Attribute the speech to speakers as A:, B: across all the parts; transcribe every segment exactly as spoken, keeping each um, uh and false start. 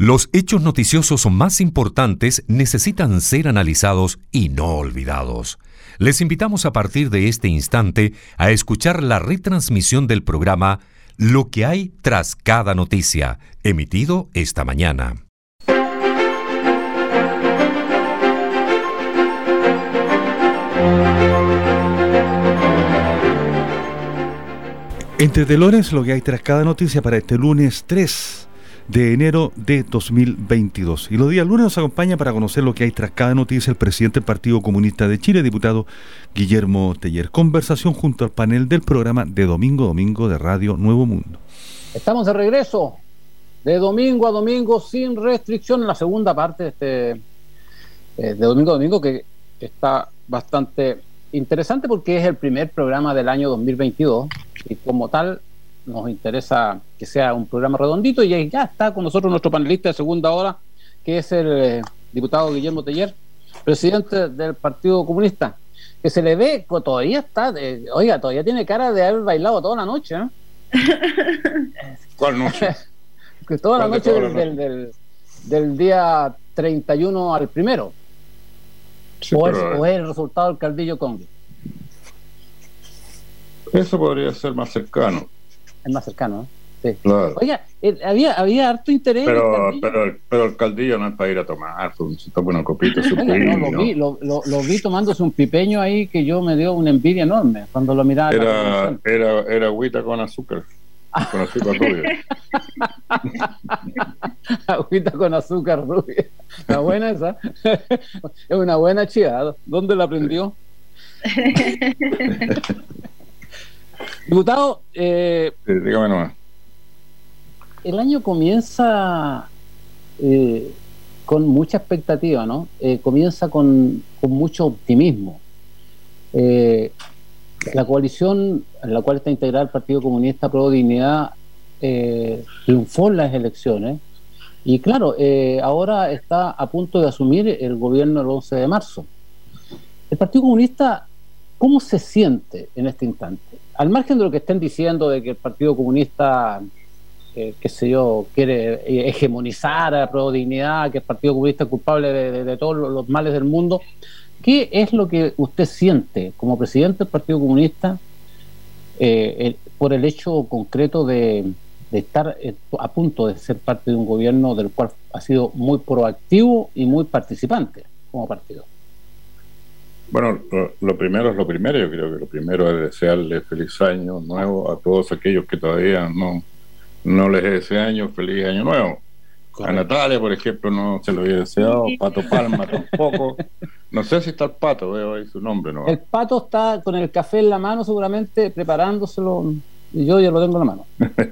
A: Los hechos noticiosos más importantes necesitan ser analizados y no olvidados. Les invitamos a partir de este instante a escuchar la retransmisión del programa Lo que hay tras cada noticia, emitido esta mañana.
B: Entre telones, lo que hay tras cada noticia para este lunes tres de enero de dos mil veintidós. Y los días lunes nos acompaña para conocer lo que hay tras cada noticia el presidente del Partido Comunista de Chile, diputado Guillermo Teller. Conversación junto al panel del programa de Domingo a Domingo de Radio Nuevo Mundo.
C: Estamos de regreso de domingo a domingo sin restricción en la segunda parte de este eh, de domingo a domingo, que está bastante interesante porque es el primer programa del año dos mil veintidós y como tal nos interesa que sea un programa redondito. Y ya está con nosotros nuestro panelista de segunda hora, que es el eh, diputado Guillermo Teller, presidente del Partido Comunista, que se le ve, todavía está, eh, oiga, todavía tiene cara de haber bailado toda la noche, ¿eh?
D: ¿Cuál noche?
C: Que toda la noche,
D: toda
C: del,
D: la noche?
C: Del, del, del día treinta y uno al primero.
D: Sí,
C: o, es,
D: pero,
C: o es el resultado del Caldillo Congue.
D: eso podría ser más cercano.
C: Es más cercano, ¿eh? Sí.
D: Claro.
C: Oiga, eh, había, había harto interés.
D: Pero,
C: en el
D: pero, pero el caldillo no es para ir a tomar, pues, se toma una copita su
C: Oiga, no, lo, vi, lo, lo, lo vi tomándose un pipeño ahí que yo me dio una envidia enorme cuando lo miraba.
D: Era, era, era agüita con azúcar, con azúcar rubia.
C: Agüita con azúcar rubia. Está buena esa. Es una buena chida. ¿Dónde la aprendió? Diputado, eh,
D: Sí, dígame nomás.
C: el año comienza eh, con mucha expectativa, ¿no? Eh, comienza con, con mucho optimismo. Eh, la coalición en la cual está integrado el Partido Comunista Pro Dignidad eh, triunfó en las elecciones y claro, eh, ahora está a punto de asumir el gobierno el once de marzo. El Partido Comunista, ¿cómo se siente en este instante? Al margen de lo que estén diciendo de que el Partido Comunista, eh, qué sé yo, quiere hegemonizar a la Pro Dignidad, que el Partido Comunista es culpable de, de, de todos los males del mundo, ¿qué es lo que usted siente como presidente del Partido Comunista eh, el, por el hecho concreto de, de estar eh, a punto de ser parte de un gobierno del cual ha sido muy proactivo y muy participante como partido?
D: Bueno, lo, lo primero es lo primero. Yo creo que lo primero es desearle feliz año nuevo a todos aquellos que todavía no, no les deseo año, feliz año nuevo. Correcto. A Natalia, por ejemplo, no se lo había deseado, Pato Palma tampoco. No sé si está el Pato, veo ahí su nombre, ¿no?
C: El Pato está con el café en la mano seguramente preparándoselo y yo ya lo tengo en la mano.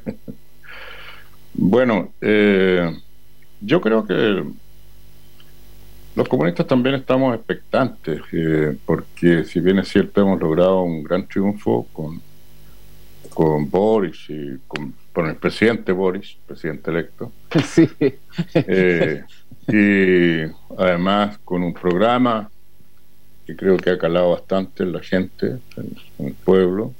D: Bueno, eh, yo creo que los comunistas también estamos expectantes, eh, porque si bien es cierto hemos logrado un gran triunfo con, con Boris y con, con el presidente Boris, presidente electo,
C: sí.
D: eh, y además con un programa que creo que ha calado bastante en la gente, en, en el pueblo,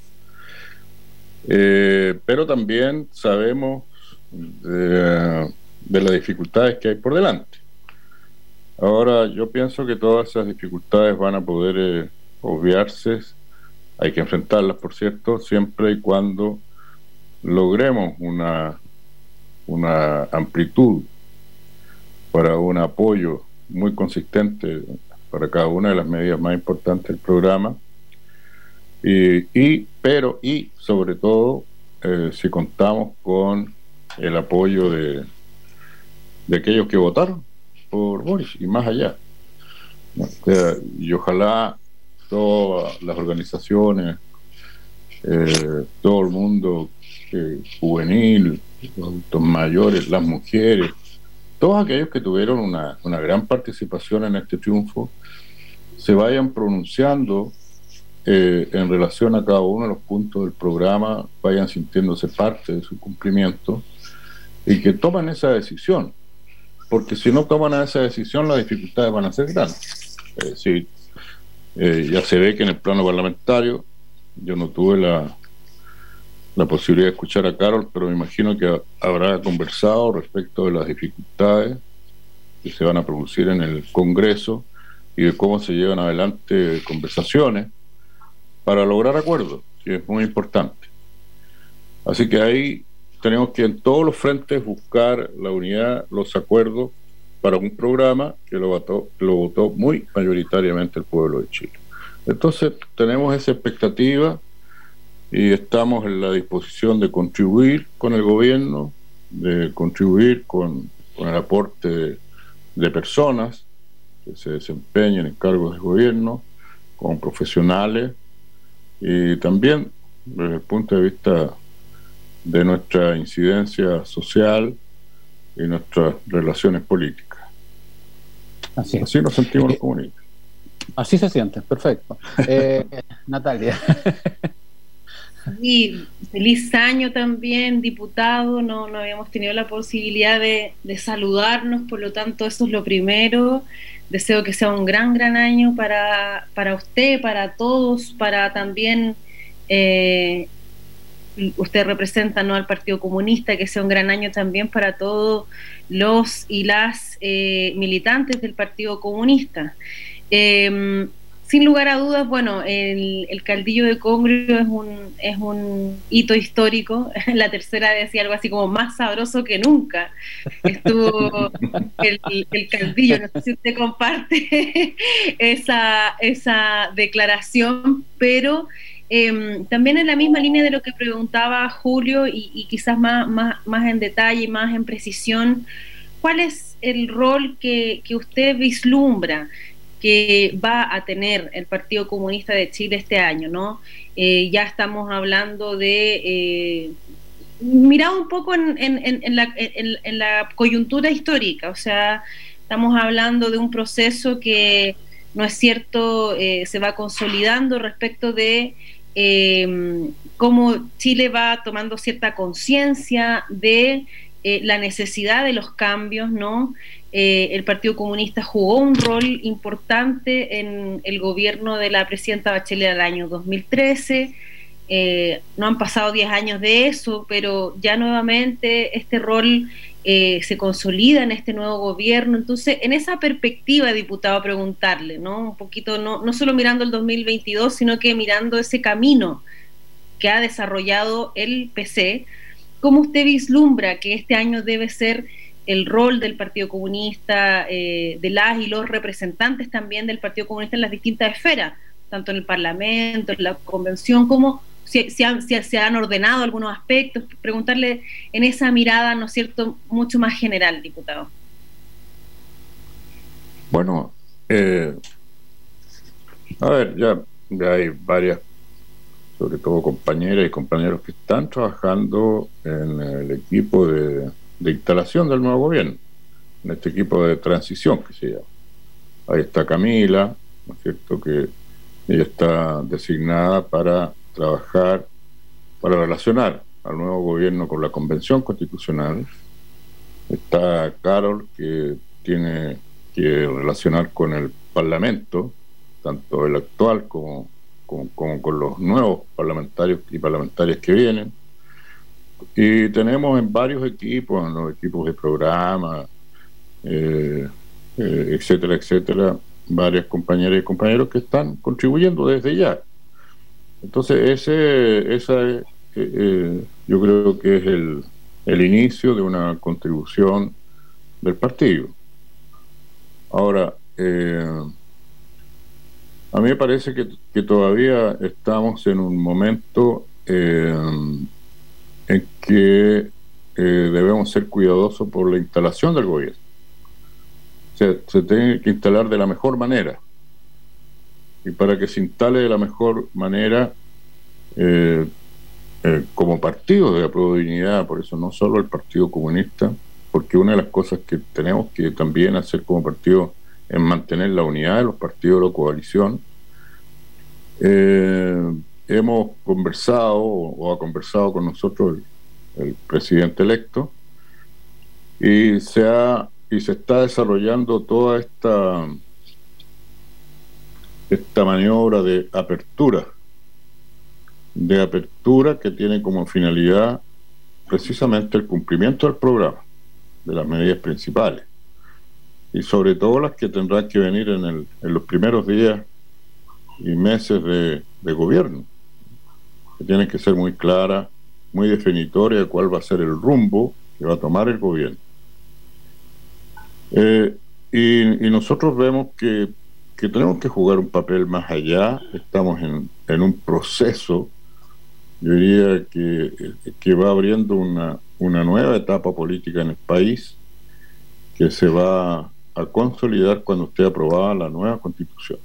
D: eh, pero también sabemos de, de las dificultades que hay por delante. Ahora, yo pienso que todas esas dificultades van a poder eh, obviarse, hay que enfrentarlas, por cierto, siempre y cuando logremos una, una amplitud para un apoyo muy consistente para cada una de las medidas más importantes del programa, y, y pero y sobre todo eh, si contamos con el apoyo de, de aquellos que votaron por Boris y más allá. O sea, y ojalá todas las organizaciones, eh, todo el mundo eh, juvenil, los adultos mayores, las mujeres, todos aquellos que tuvieron una, una gran participación en este triunfo, se vayan pronunciando eh, en relación a cada uno de los puntos del programa, vayan sintiéndose parte de su cumplimiento y que tomen esa decisión. Porque si no toman esa decisión, las dificultades van a ser grandes. Es decir, eh, ya se ve que en el plano parlamentario yo no tuve la, la posibilidad de escuchar a Carol, pero me imagino que habrá conversado respecto de las dificultades que se van a producir en el Congreso y de cómo se llevan adelante conversaciones para lograr acuerdos, que es muy importante. Así que ahí tenemos que en todos los frentes buscar la unidad, los acuerdos para un programa que lo votó, lo votó muy mayoritariamente el pueblo de Chile. Entonces tenemos esa expectativa y estamos en la disposición de contribuir con el gobierno, de contribuir con, con el aporte de, de personas que se desempeñen en cargos de gobierno, con profesionales, y también desde el punto de vista de nuestra incidencia social y nuestras relaciones políticas.
C: Así es.
D: Así nos sentimos los comunistas.
C: Así se siente, perfecto. Eh, Natalia.
E: Y feliz año también, diputado. No, no habíamos tenido la posibilidad de, de saludarnos, por lo tanto eso es lo primero. Deseo que sea un gran, gran año para, para usted, para todos, para también, eh, usted representa, ¿no?, al Partido Comunista, que sea un gran año también para todos los y las eh, militantes del Partido Comunista. Eh, Sin lugar a dudas, bueno, el, el caldillo de Congrio es un, es un hito histórico. La tercera decía algo así como más sabroso que nunca. Estuvo el, el caldillo, no sé si usted comparte esa, esa declaración, pero eh, también en la misma línea de lo que preguntaba Julio y, y quizás más, más, más en detalle, más en precisión, ¿cuál es el rol que, que usted vislumbra que va a tener el Partido Comunista de Chile este año, ¿no? Eh, ya estamos hablando de, eh, mirado un poco en, en, en, la, en, en la coyuntura histórica, o sea, estamos hablando de un proceso que, no es cierto, eh, se va consolidando respecto de eh, cómo Chile va tomando cierta conciencia de eh, la necesidad de los cambios, ¿no? Eh, el Partido Comunista jugó un rol importante en el gobierno de la presidenta Bachelet al año dos mil trece. Eh, no han pasado diez años de eso, pero ya nuevamente este rol eh, se consolida en este nuevo gobierno. Entonces, en esa perspectiva, diputado, preguntarle, ¿no? Un poquito, no, no solo mirando el dos mil veintidós, sino que mirando ese camino que ha desarrollado el P C, ¿cómo usted vislumbra que este año debe ser el rol del Partido Comunista, eh, de las y los representantes también del Partido Comunista en las distintas esferas, tanto en el Parlamento, en la Convención, como si, si, han, si se han ordenado algunos aspectos? Preguntarle en esa mirada, ¿no es cierto?, mucho más general, diputado.
D: Bueno, eh, a ver, ya, ya hay varias, sobre todo compañeras y compañeros que están trabajando en el equipo de de instalación del nuevo gobierno, en este equipo de transición que se llama. Ahí está Camila, ¿no es cierto?, que ella está designada para trabajar, para relacionar al nuevo gobierno con la Convención Constitucional. Está Carol, que tiene que relacionar con el Parlamento, tanto el actual como, como, como con los nuevos parlamentarios y parlamentarias que vienen. Y tenemos en varios equipos, en los equipos de programa, eh, eh, etcétera, etcétera, varias compañeras y compañeros que están contribuyendo desde ya. Entonces, ese, esa es, eh, eh, yo creo que es el, el inicio de una contribución del partido. Ahora, eh, a mí me parece que, que todavía estamos en un momento eh, en que eh, debemos ser cuidadosos por la instalación del gobierno. O sea, se tiene que instalar de la mejor manera. Y para que se instale de la mejor manera, eh, eh, como partido de la Prodignidad, por eso no solo el Partido Comunista, porque una de las cosas que tenemos que también hacer como partido es mantener la unidad de los partidos de la coalición. Eh, hemos conversado, o ha conversado con nosotros el, el presidente electo, y se ha y se está desarrollando toda esta esta maniobra de apertura de apertura que tiene como finalidad precisamente el cumplimiento del programa, de las medidas principales, y sobre todo las que tendrán que venir en, el, en los primeros días y meses de, de gobierno, que tienen que ser muy claras, muy definitorias de cuál va a ser el rumbo que va a tomar el gobierno. Eh, y, y nosotros vemos que, que tenemos que jugar un papel más allá. Estamos en, en un proceso, yo diría que, que va abriendo una, una nueva etapa política en el país, que se va a consolidar cuando esté aprobada la nueva Constitución.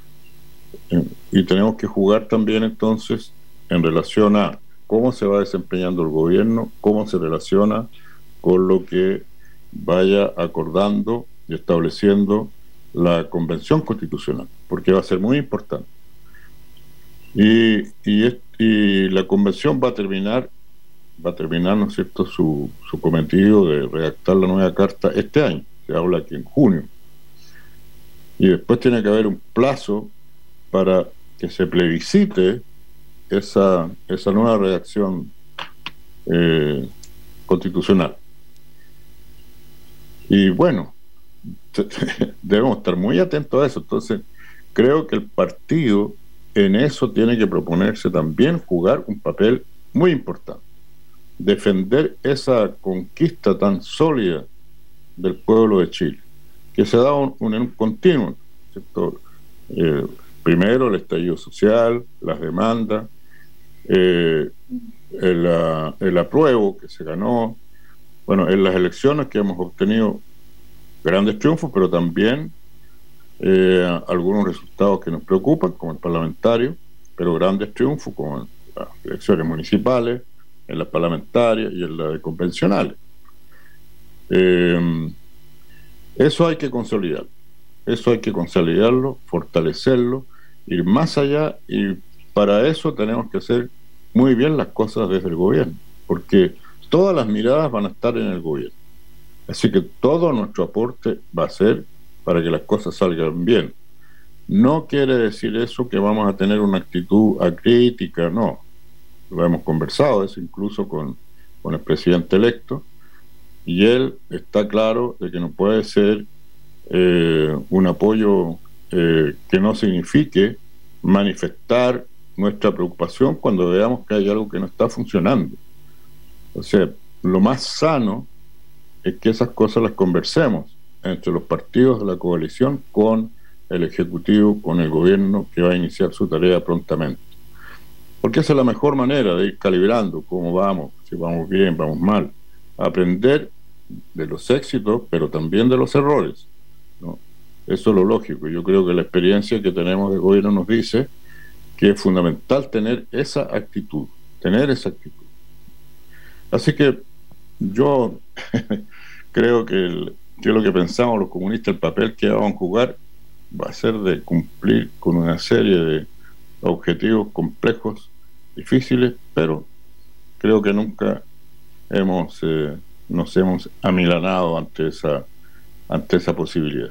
D: Y tenemos que jugar también entonces en relación a cómo se va desempeñando el gobierno, cómo se relaciona con lo que vaya acordando y estableciendo la Convención Constitucional, porque va a ser muy importante. Y, y, y la Convención va a terminar, va a terminar, ¿no es cierto?, su, su cometido de redactar la nueva Carta este año, se habla aquí en junio. Y después tiene que haber un plazo para que se plebiscite esa, esa nueva redacción eh, constitucional. Y bueno, debemos estar muy atentos a eso. Entonces, creo que el partido en eso tiene que proponerse también jugar un papel muy importante. Defender esa conquista tan sólida del pueblo de Chile, que se da un, un, un continuo, ¿cierto? Eh, primero el estallido social, las demandas, eh, el, uh, el apruebo que se ganó, bueno, en las elecciones que hemos obtenido grandes triunfos, pero también eh, algunos resultados que nos preocupan, como el parlamentario, pero grandes triunfos, como en las elecciones municipales, en las parlamentarias y en las convencionales. Eh, eso hay que consolidar, eso hay que consolidarlo, fortalecerlo, ir más allá, y para eso tenemos que hacer muy bien las cosas desde el gobierno, porque todas las miradas van a estar en el gobierno. Así que todo nuestro aporte va a ser para que las cosas salgan bien. No quiere decir eso que vamos a tener una actitud acrítica, no. Lo hemos conversado eso incluso con, con el presidente electo, y él está claro de que no puede ser eh, un apoyo eh, que no signifique manifestar nuestra preocupación cuando veamos que hay algo que no está funcionando. O sea, lo más sano es que esas cosas las conversemos entre los partidos de la coalición con el Ejecutivo, con el gobierno que va a iniciar su tarea prontamente. Porque esa es la mejor manera de ir calibrando cómo vamos, si vamos bien, vamos mal. Aprender de los éxitos, pero también de los errores, ¿no? Eso es lo lógico. Yo creo que la experiencia que tenemos de gobierno nos dice que es fundamental tener esa actitud, tener esa actitud. Así que yo creo que, el, que lo que pensamos los comunistas, el papel que vamos a jugar va a ser de cumplir con una serie de objetivos complejos, difíciles, pero creo que nunca hemos eh, nos hemos amilanado ante esa ante esa posibilidad.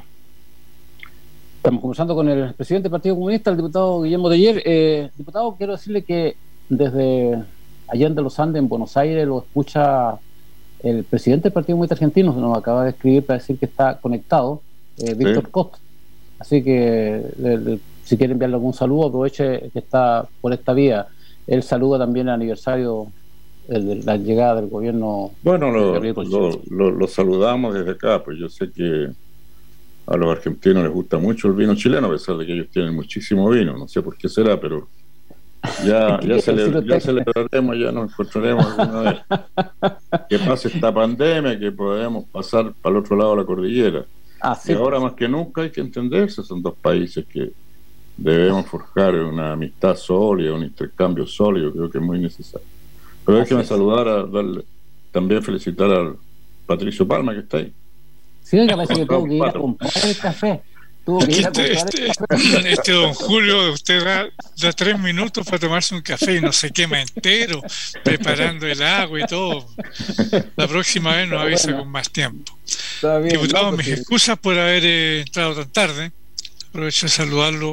C: Estamos conversando con el presidente del Partido Comunista, el diputado Guillermo Teller. Eh, diputado, quiero decirle que desde Allende los Andes, en Buenos Aires, lo escucha el presidente del Partido Comunista Argentino, nos acaba de escribir para decir que está conectado, eh, Víctor sí. Costa. Así que le, le, si quiere enviarle algún saludo, aproveche que está por esta vía. Él saluda también el aniversario de la llegada del gobierno.
D: Bueno, lo, lo, lo, lo saludamos desde acá, pues yo sé que a los argentinos les gusta mucho el vino chileno, a pesar de que ellos tienen muchísimo vino, no sé por qué será, pero ya, ya, cele, ya celebraremos, ya nos encontraremos alguna vez. Que pase esta pandemia, que podamos pasar para el otro lado de la cordillera. Ah, sí, y ahora pues, más que nunca hay que entenderse, son dos países que debemos forjar una amistad sólida, un intercambio sólido, creo que es muy necesario. Pero déjeme saludar, a darle, también felicitar al Patricio Palma, que está ahí.
C: Sí, oiga, parece que tuvo que ir a comprar el café. Tuvo que ir a comprar
F: este,
C: el café.
F: Este don Julio, usted da, da tres minutos para tomarse un café y no se quema entero, preparando el agua y todo. La próxima vez nos avisa bueno, con más tiempo. Bien, diputado, no, mis excusas por haber eh, entrado tan tarde. Aprovecho de saludarlo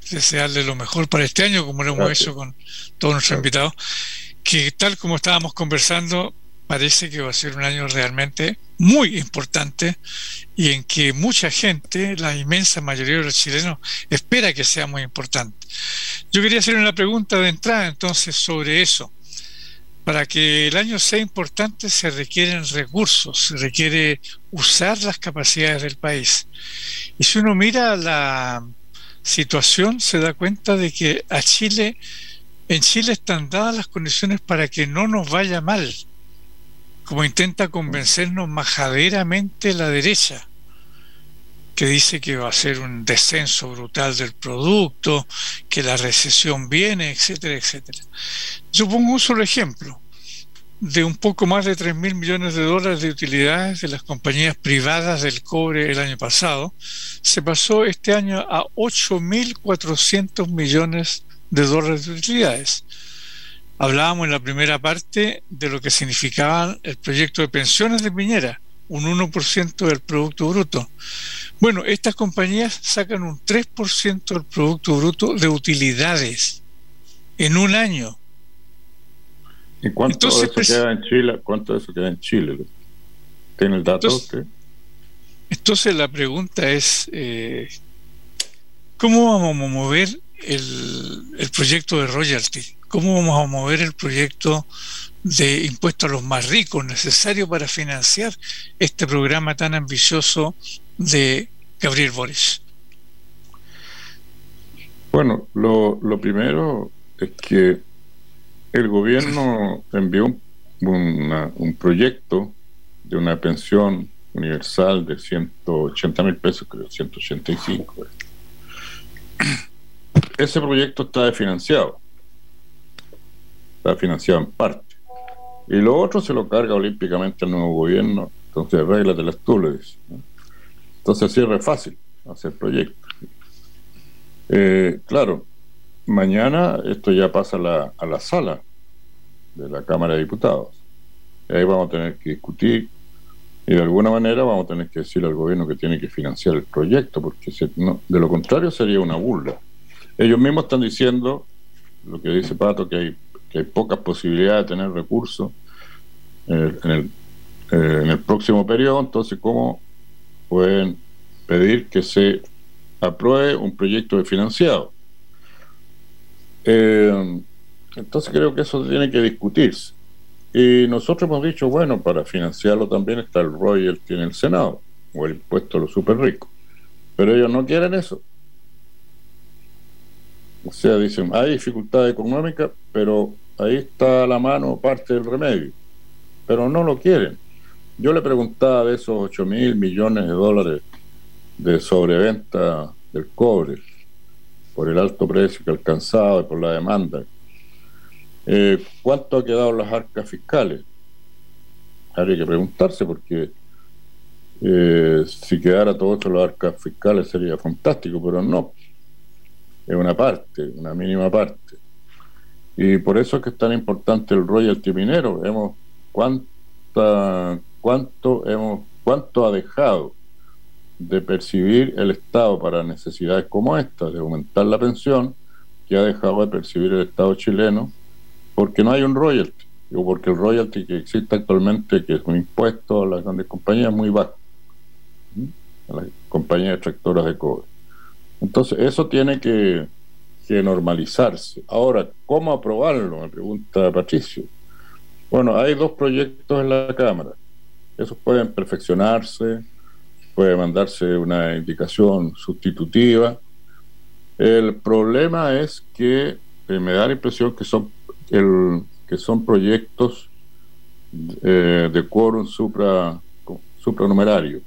F: desearle lo mejor para este año, como lo hemos
D: Gracias.
F: hecho con todos nuestros invitados, que tal como estábamos conversando, parece que va a ser un año realmente muy importante y en que mucha gente, la inmensa mayoría de los chilenos, espera que sea muy importante. Yo quería hacer una pregunta de entrada entonces sobre eso. Para que el año sea importante se requieren recursos, se requiere usar las capacidades del país. Y si uno mira la situación, se da cuenta de que a Chile, en Chile están dadas las condiciones para que no nos vaya mal, como intenta convencernos majaderamente la derecha, que dice que va a ser un descenso brutal del producto, que la recesión viene, etcétera, etcétera. Yo pongo un solo ejemplo. De un poco más de tres mil millones de dólares de utilidades de las compañías privadas del cobre el año pasado, se pasó este año a ocho mil cuatrocientos millones de dólares de utilidades. Hablábamos en la primera parte de lo que significaba el proyecto de pensiones de Piñera, un uno por ciento del Producto Bruto. Bueno, estas compañías sacan un tres por ciento del Producto Bruto de utilidades en un año.
D: ¿Y cuánto
F: Entonces,
D: de eso
F: pues,
D: queda en Chile? ¿Cuánto de eso queda en Chile? ¿Tiene el dato
F: entonces,
D: usted?
F: entonces la pregunta es, eh, ¿cómo vamos a mover el, el proyecto de royalty? ¿Cómo vamos a mover el proyecto de impuesto a los más ricos necesario para financiar este programa tan ambicioso de Gabriel Boric?
D: Bueno, lo, lo primero es que el gobierno envió un, una, un proyecto de una pensión universal de ciento ochenta mil pesos, creo, ciento ochenta y cinco. Ese proyecto está desfinanciado. Está financiado en parte. Y lo otro se lo carga olímpicamente el nuevo gobierno. Entonces, arréglatela tú, le dice, ¿no? Entonces, así es re fácil hacer proyectos. Eh, claro, mañana esto ya pasa a la, a la sala de la Cámara de Diputados. Y ahí vamos a tener que discutir y de alguna manera vamos a tener que decirle al gobierno que tiene que financiar el proyecto, porque se, no, de lo contrario sería una burla. Ellos mismos están diciendo, lo que dice Pato, que hay, que hay pocas posibilidades de tener recursos eh, en, el, eh, en el próximo periodo. Entonces, ¿cómo pueden pedir que se apruebe un proyecto de financiado? Eh, entonces creo que eso tiene que discutirse. Y nosotros hemos dicho, bueno, para financiarlo también está el royalty en el Senado, o el impuesto a los super ricos. Pero ellos no quieren eso. O sea, dicen, hay dificultad económica, pero ahí está a la mano parte del remedio. Pero no lo quieren. Yo le preguntaba de esos ocho mil millones de dólares de sobreventa del cobre, por el alto precio que ha alcanzado y por la demanda, eh, ¿cuánto ha quedado en las arcas fiscales? Habría que preguntarse, porque eh, si quedara todo eso en las arcas fiscales sería fantástico, pero no. Es una parte, una mínima parte. Y por eso es que es tan importante el royalty minero. Hemos, ¿cuánta, cuánto, hemos, ¿Cuánto ha dejado de percibir el Estado para necesidades como esta, de aumentar la pensión, que ha dejado de percibir el Estado chileno porque no hay un royalty, o porque el royalty que existe actualmente, que es un impuesto a las grandes compañías, es muy bajo, ¿sí? A las compañías extractoras de cobre. Entonces eso tiene que, que normalizarse. Ahora, ¿cómo aprobarlo?, me pregunta Patricio. Bueno, hay dos proyectos en la Cámara. Esos pueden perfeccionarse, puede mandarse una indicación sustitutiva. El problema es que eh, me da la impresión que son el, que son proyectos eh, de quórum supra, supranumerario.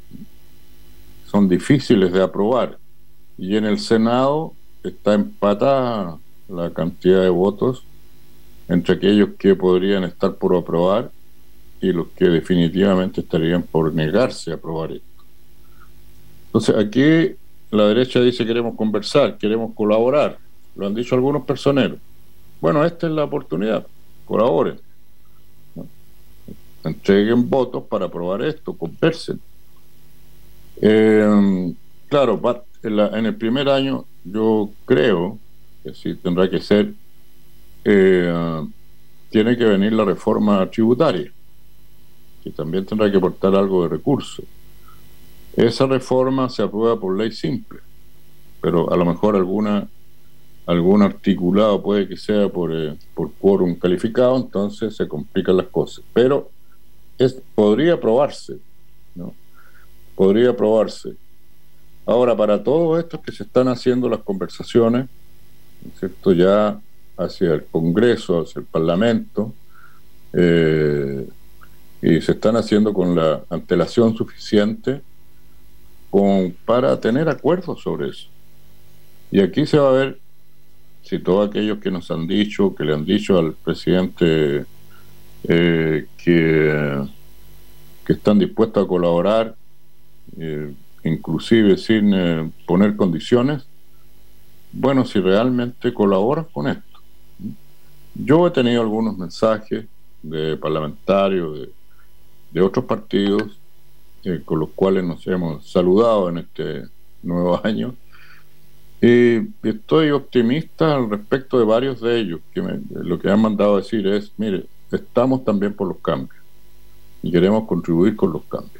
D: Son difíciles de aprobar. Y en el Senado está empatada la cantidad de votos entre aquellos que podrían estar por aprobar y los que definitivamente estarían por negarse a aprobar esto. Entonces aquí la derecha dice queremos conversar, queremos colaborar. Lo han dicho algunos personeros. Bueno, esta es la oportunidad, colaboren, ¿no? Entreguen votos para aprobar esto, conversen. Eh, claro, en, la, en el primer año yo creo que sí tendrá que ser, eh, tiene que venir la reforma tributaria, que también tendrá que aportar algo de recursos. Esa reforma se aprueba por ley simple, pero a lo mejor alguna algún articulado puede que sea por, eh, por quórum calificado, entonces se complican las cosas. Pero es, podría aprobarse, ¿no? Podría aprobarse. Ahora, para todo esto que se están haciendo las conversaciones, ¿no es cierto?, ya hacia el Congreso, hacia el Parlamento, eh, y se están haciendo con la antelación suficiente con, para tener acuerdos sobre eso. Y aquí se va a ver si todos aquellos que nos han dicho, que le han dicho al presidente eh, que, que están dispuestos a colaborar, eh, inclusive sin eh, poner condiciones, bueno, si realmente colaboran con esto. Yo he tenido algunos mensajes de parlamentarios de, de otros partidos eh, con los cuales nos hemos saludado en este nuevo año, y estoy optimista al respecto de varios de ellos, que me, lo que han mandado a decir es, mire, estamos también por los cambios y queremos contribuir con los cambios.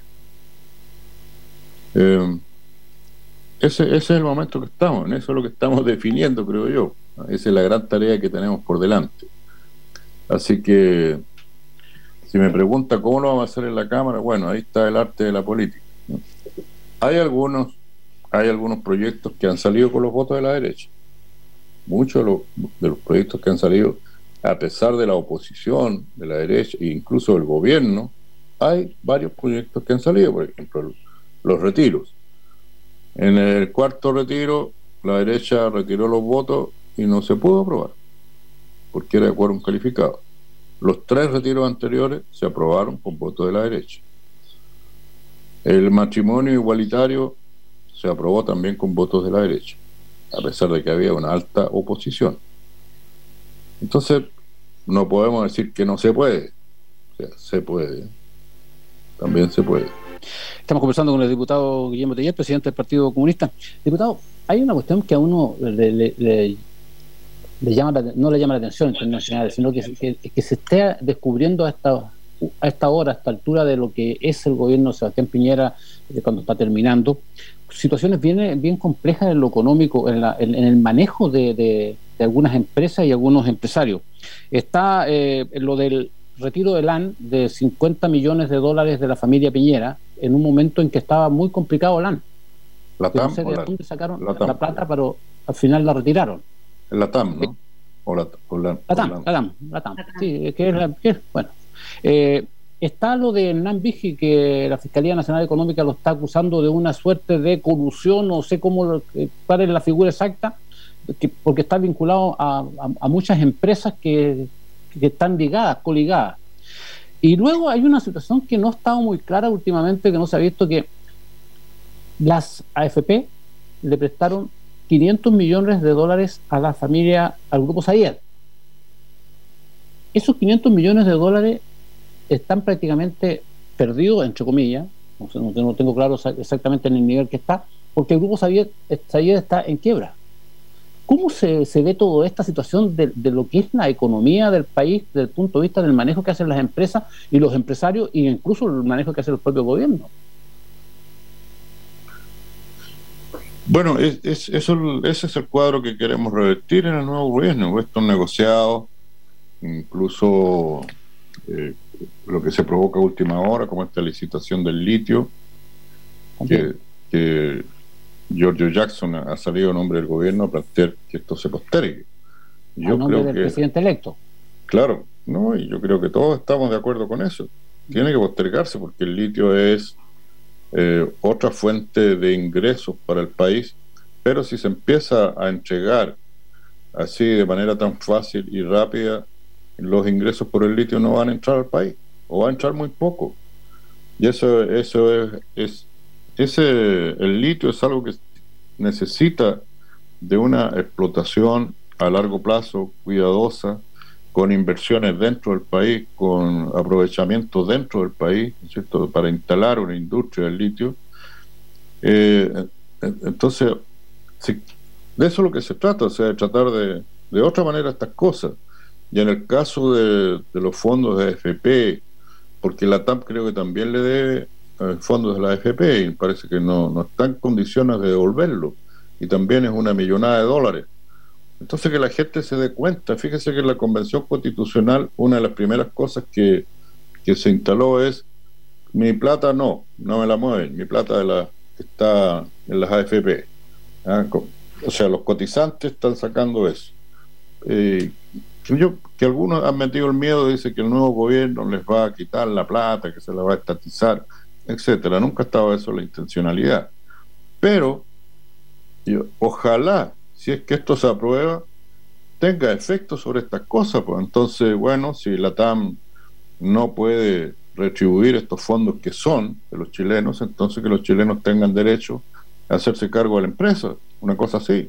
D: Eh, ese, ese es el momento que estamos, en eso es lo que estamos definiendo, creo yo. Esa es la gran tarea que tenemos por delante. Así que, si me pregunta cómo lo vamos a hacer en la Cámara, bueno, ahí está el arte de la política, ¿no? Hay algunos, hay algunos proyectos que han salido con los votos de la derecha. Muchos de los, de los proyectos que han salido, a pesar de la oposición de la derecha e incluso del gobierno, hay varios proyectos que han salido, por ejemplo, los retiros. En el cuarto retiro, la derecha retiró los votos y no se pudo aprobar, porque era de quórum calificado. Los tres retiros anteriores se aprobaron con votos de la derecha. El matrimonio igualitario se aprobó también con votos de la derecha, a pesar de que había una alta oposición. Entonces, no podemos decir que no se puede. O sea, se puede. También se puede.
C: Estamos conversando con el diputado Guillermo Teillet, presidente del Partido Comunista. Diputado, hay una cuestión que a uno le, le, le, le llama la, no le llama la atención en términos generales, sino que, que, que se esté descubriendo a esta, a esta hora, a esta altura de lo que es el gobierno de Sebastián Piñera, de cuando está terminando, situaciones bien, bien complejas en lo económico, en, la, en, en el manejo de, de, de algunas empresas y algunos empresarios. Está eh, lo del retiro del A N de cincuenta millones de dólares de la familia Piñera, en un momento en que estaba muy complicado el A N.
D: La TAM,
C: no sé de
D: la,
C: dónde sacaron
D: la,
C: la plata, pero al final la retiraron.
D: La TAM, ¿no? O la, o la,
C: la, TAM,
D: o la...
C: la TAM, la TAM, sí, que es la, que es, bueno. Eh, está lo de Hernán Vigi, que la Fiscalía Nacional Económica lo está acusando de una suerte de colusión, no sé cómo, cuál es la figura exacta, que, porque está vinculado a, a, a muchas empresas que, que están ligadas, coligadas. Y luego hay una situación que no ha estado muy clara últimamente, que no se ha visto, que las A F P le prestaron quinientos millones de dólares a la familia, al grupo Saied. Esos quinientos millones de dólares están prácticamente perdidos, entre comillas, no, sé, no tengo claro exactamente en el nivel que está, porque el grupo Saied, Saied está en quiebra. ¿Cómo se, se ve toda esta situación de, de lo que es la economía del país desde el punto de vista del manejo que hacen las empresas y los empresarios, e incluso el manejo que hace el propio gobierno?
D: Bueno, es, es, eso, ese es el cuadro que queremos revertir en el nuevo gobierno. Estos negociados, incluso eh, lo que se provoca a última hora, como esta licitación del litio, que, que Giorgio Jackson ha salido en nombre del gobierno a plantear que esto se postergue.
C: Yo a nombre creo del que, presidente electo.
D: Claro, no, y yo creo que todos estamos de acuerdo con eso. Tiene que postergarse porque el litio es eh, otra fuente de ingresos para el país, pero si se empieza a entregar así de manera tan fácil y rápida, los ingresos por el litio no van a entrar al país, o va a entrar muy poco. Y eso, eso es, es ese, el litio es algo que necesita de una explotación a largo plazo, cuidadosa, con inversiones dentro del país, con aprovechamiento dentro del país, ¿cierto?, para instalar una industria del litio. Eh, entonces, si, de eso es lo que se trata, o sea, de tratar de, de otra manera estas cosas. Y en el caso de, de los fondos de A F P, porque la T A M creo que también le debe eh, fondos de la A F P y parece que no, no está en condiciones de devolverlo, y también es una millonada de dólares. Entonces, que la gente se dé cuenta. Fíjese que en la Convención Constitucional una de las primeras cosas que, que se instaló es: mi plata no, no me la mueven, mi plata de la, está en las A F P. ¿Ah? O sea, los cotizantes están sacando eso. Eh, yo, que algunos han metido el miedo, dice que el nuevo gobierno les va a quitar la plata, que se la va a estatizar, etcétera. Nunca ha estado eso la intencionalidad. Pero yo, ojalá, si es que esto se aprueba, tenga efecto sobre estas cosas. Pues entonces, bueno, si la T A M no puede retribuir estos fondos que son de los chilenos, entonces que los chilenos tengan derecho a hacerse cargo de la empresa, una cosa así.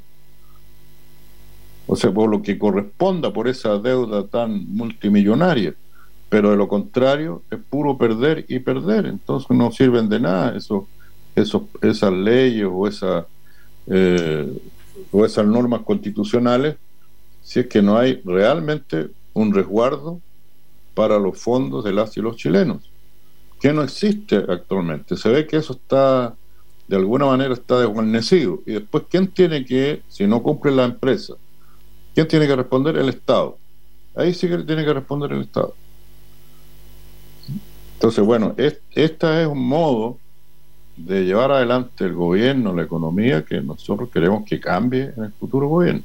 D: O sea, por lo que corresponda por esa deuda tan multimillonaria. Pero de lo contrario es puro perder y perder. Entonces no sirven de nada eso, eso, esas leyes o, esa, eh, o esas normas constitucionales, si es que no hay realmente un resguardo para los fondos de las y los chilenos, que no existe actualmente. Se ve que eso está, de alguna manera está desguarnecido. Y después, ¿quién tiene que, si no cumple la empresa, quién tiene que responder? El Estado. Ahí sí que tiene que responder el Estado. Entonces, bueno, es, esta es un modo de llevar adelante el gobierno, la economía, que nosotros queremos que cambie en el futuro gobierno.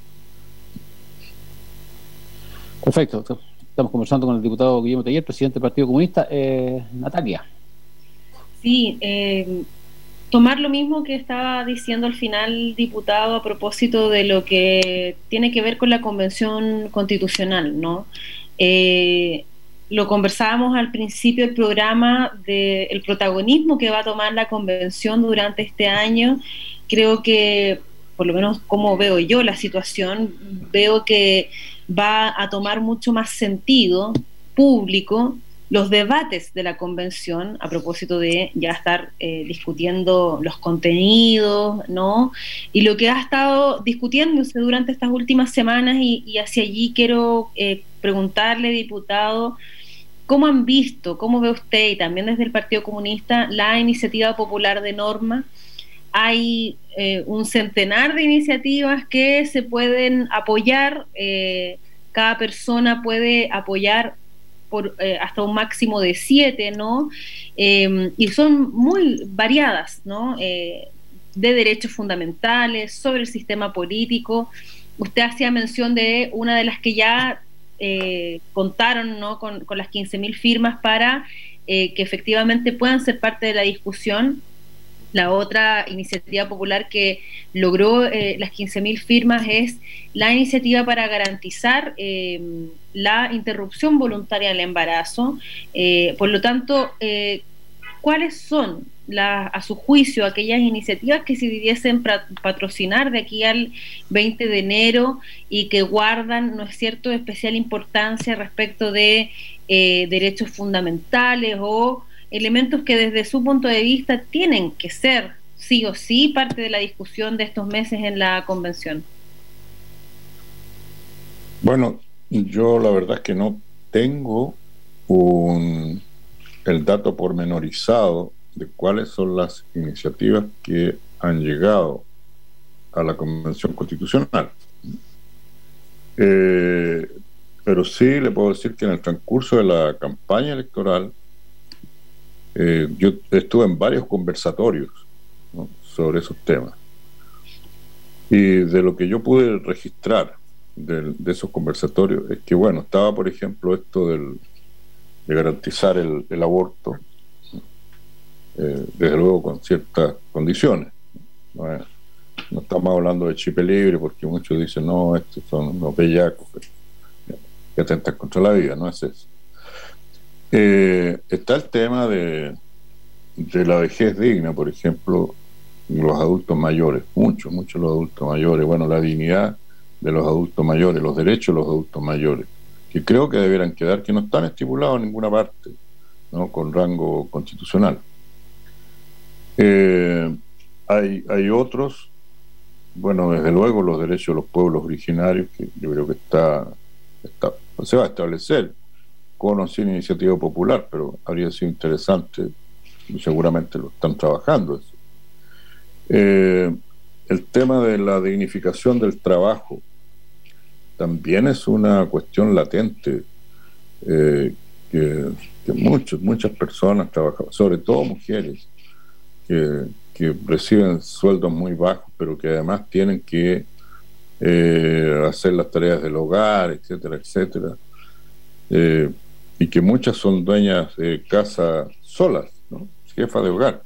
C: Perfecto. Estamos conversando con el diputado Guillermo Teller, presidente del Partido Comunista. Eh, Natalia.
E: Sí, eh, tomar lo mismo que estaba diciendo al final, diputado, a propósito de lo que tiene que ver con la Convención Constitucional, ¿no? Eh, lo conversábamos al principio del programa del protagonismo que va a tomar la Convención durante este año. Creo que, por lo menos como veo yo la situación, veo que va a tomar mucho más sentido público los debates de la convención, a propósito de ya estar eh, discutiendo los contenidos, ¿no? Y lo que ha estado discutiéndose durante estas últimas semanas, y, y hacia allí quiero eh, preguntarle, diputado, ¿cómo han visto, cómo ve usted, y también desde el Partido Comunista, la iniciativa popular de norma? Hay eh, un centenar de iniciativas que se pueden apoyar, eh, cada persona puede apoyar por eh, hasta un máximo de siete, ¿no? Eh, y son muy variadas, ¿no? Eh, de derechos fundamentales, sobre el sistema político. Usted hacía mención de una de las que ya eh, contaron, ¿no? con, con las quince mil firmas para eh, que efectivamente puedan ser parte de la discusión. La otra iniciativa popular que logró eh, las quince mil firmas es la iniciativa para garantizar eh, la interrupción voluntaria del embarazo. Eh, por lo tanto, eh, ¿cuáles son, la, a su juicio, aquellas iniciativas que se debiesen patrocinar de aquí al veinte de enero y que guardan, ¿no es cierto?, especial importancia respecto de eh, derechos fundamentales o elementos que desde su punto de vista tienen que ser sí o sí parte de la discusión de estos meses en la convención?
D: Bueno, yo la verdad es que no tengo un, el dato pormenorizado de cuáles son las iniciativas que han llegado a la Convención Constitucional. Eh, pero sí le puedo decir que en el transcurso de la campaña electoral Eh, yo estuve en varios conversatorios, ¿no?, sobre esos temas, y de lo que yo pude registrar de, de esos conversatorios es que, bueno, estaba por ejemplo esto del, de garantizar el, el aborto, eh, desde luego con ciertas condiciones, ¿no? Eh, no estamos hablando de chip libre, porque muchos dicen no, estos son unos bellacos que, que atentan contra la vida, no es eso. Eh, está el tema de, de la vejez digna, por ejemplo, los adultos mayores, muchos, muchos los adultos mayores, bueno, la dignidad de los adultos mayores, los derechos de los adultos mayores, que creo que debieran quedar, que no están estipulados en ninguna parte, ¿no?, con rango constitucional. Eh, hay, hay otros bueno, desde luego los derechos de los pueblos originarios, que yo creo que está, está se va a establecer con o sin iniciativa popular, pero habría sido interesante, y seguramente lo están trabajando eso. Eh, el tema de la dignificación del trabajo también es una cuestión latente, eh, que, que muchos, muchas personas trabajan, sobre todo mujeres, que, que reciben sueldos muy bajos, pero que además tienen que eh, hacer las tareas del hogar, etcétera, etcétera, eh, y que muchas son dueñas de casa solas, ¿no? Jefa de hogar.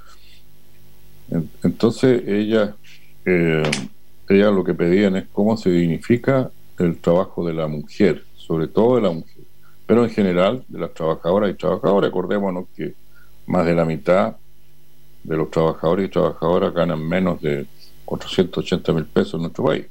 D: Entonces ellas, eh, ellas lo que pedían es cómo se dignifica el trabajo de la mujer, sobre todo de la mujer, pero en general de las trabajadoras y trabajadores. Acordémonos que más de la mitad de los trabajadores y trabajadoras ganan menos de cuatrocientos ochenta mil pesos en nuestro país.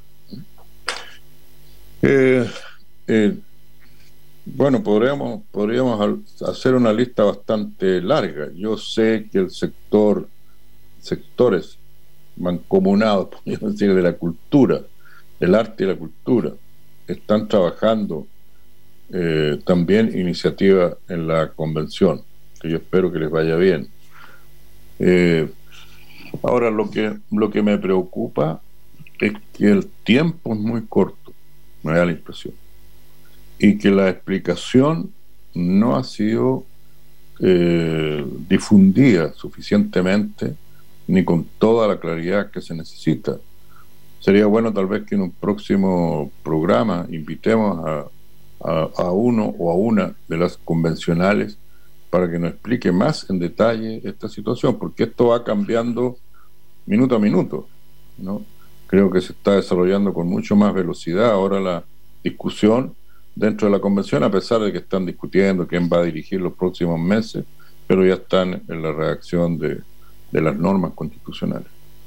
D: Eh, eh, bueno, podríamos, podríamos hacer una lista bastante larga. Yo sé que el sector, sectores mancomunados, podríamos decir, de la cultura, del arte y la cultura, están trabajando eh, también iniciativa en la convención, que yo espero que les vaya bien. Eh, ahora, lo que, lo que me preocupa es que el tiempo es muy corto, me da la impresión, y que la explicación no ha sido eh, difundida suficientemente ni con toda la claridad que se necesita. Sería bueno tal vez que en un próximo programa invitemos a, a, a uno o a una de las convencionales para que nos explique más en detalle esta situación, porque esto va cambiando minuto a minuto, ¿no? Creo que se está desarrollando con mucho más velocidad ahora la discusión dentro de la convención, a pesar de que están discutiendo quién va a dirigir los próximos meses, pero ya están en la redacción de, de las normas constitucionales.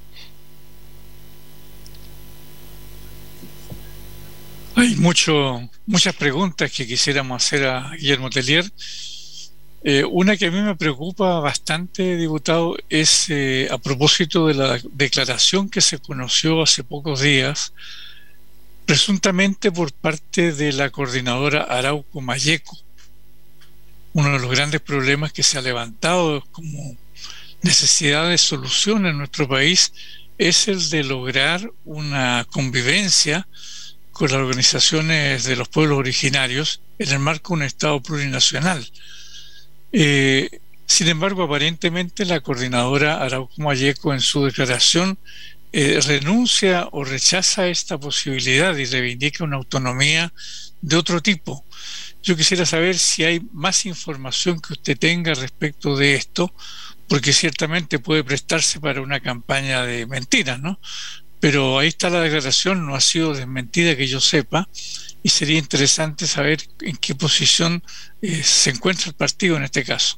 F: Hay mucho, muchas preguntas que quisiéramos hacer a Guillermo Tellier. Eh, una que a mí me preocupa bastante, diputado, es eh, a propósito de la declaración que se conoció hace pocos días, presuntamente por parte de la coordinadora Arauco Malleco. Uno de los grandes problemas que se ha levantado como necesidad de solución en nuestro país es el de lograr una convivencia con las organizaciones de los pueblos originarios en el marco de un Estado plurinacional. Eh, sin embargo, aparentemente la coordinadora Arauco Malleco en su declaración eh, renuncia o rechaza esta posibilidad y reivindica una autonomía de otro tipo. Yo quisiera saber si hay más información que usted tenga respecto de esto, porque ciertamente puede prestarse para una campaña de mentiras, ¿no? Pero ahí está la declaración, no ha sido desmentida que yo sepa, y sería interesante saber en qué posición eh, se encuentra el partido en este caso.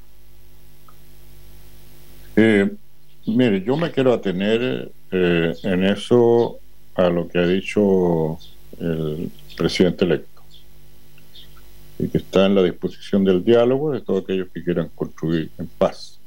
D: Eh, mire, yo me quiero atener eh, en eso a lo que ha dicho el presidente electo, y que está en la disposición del diálogo de todos aquellos que quieran construir en paz.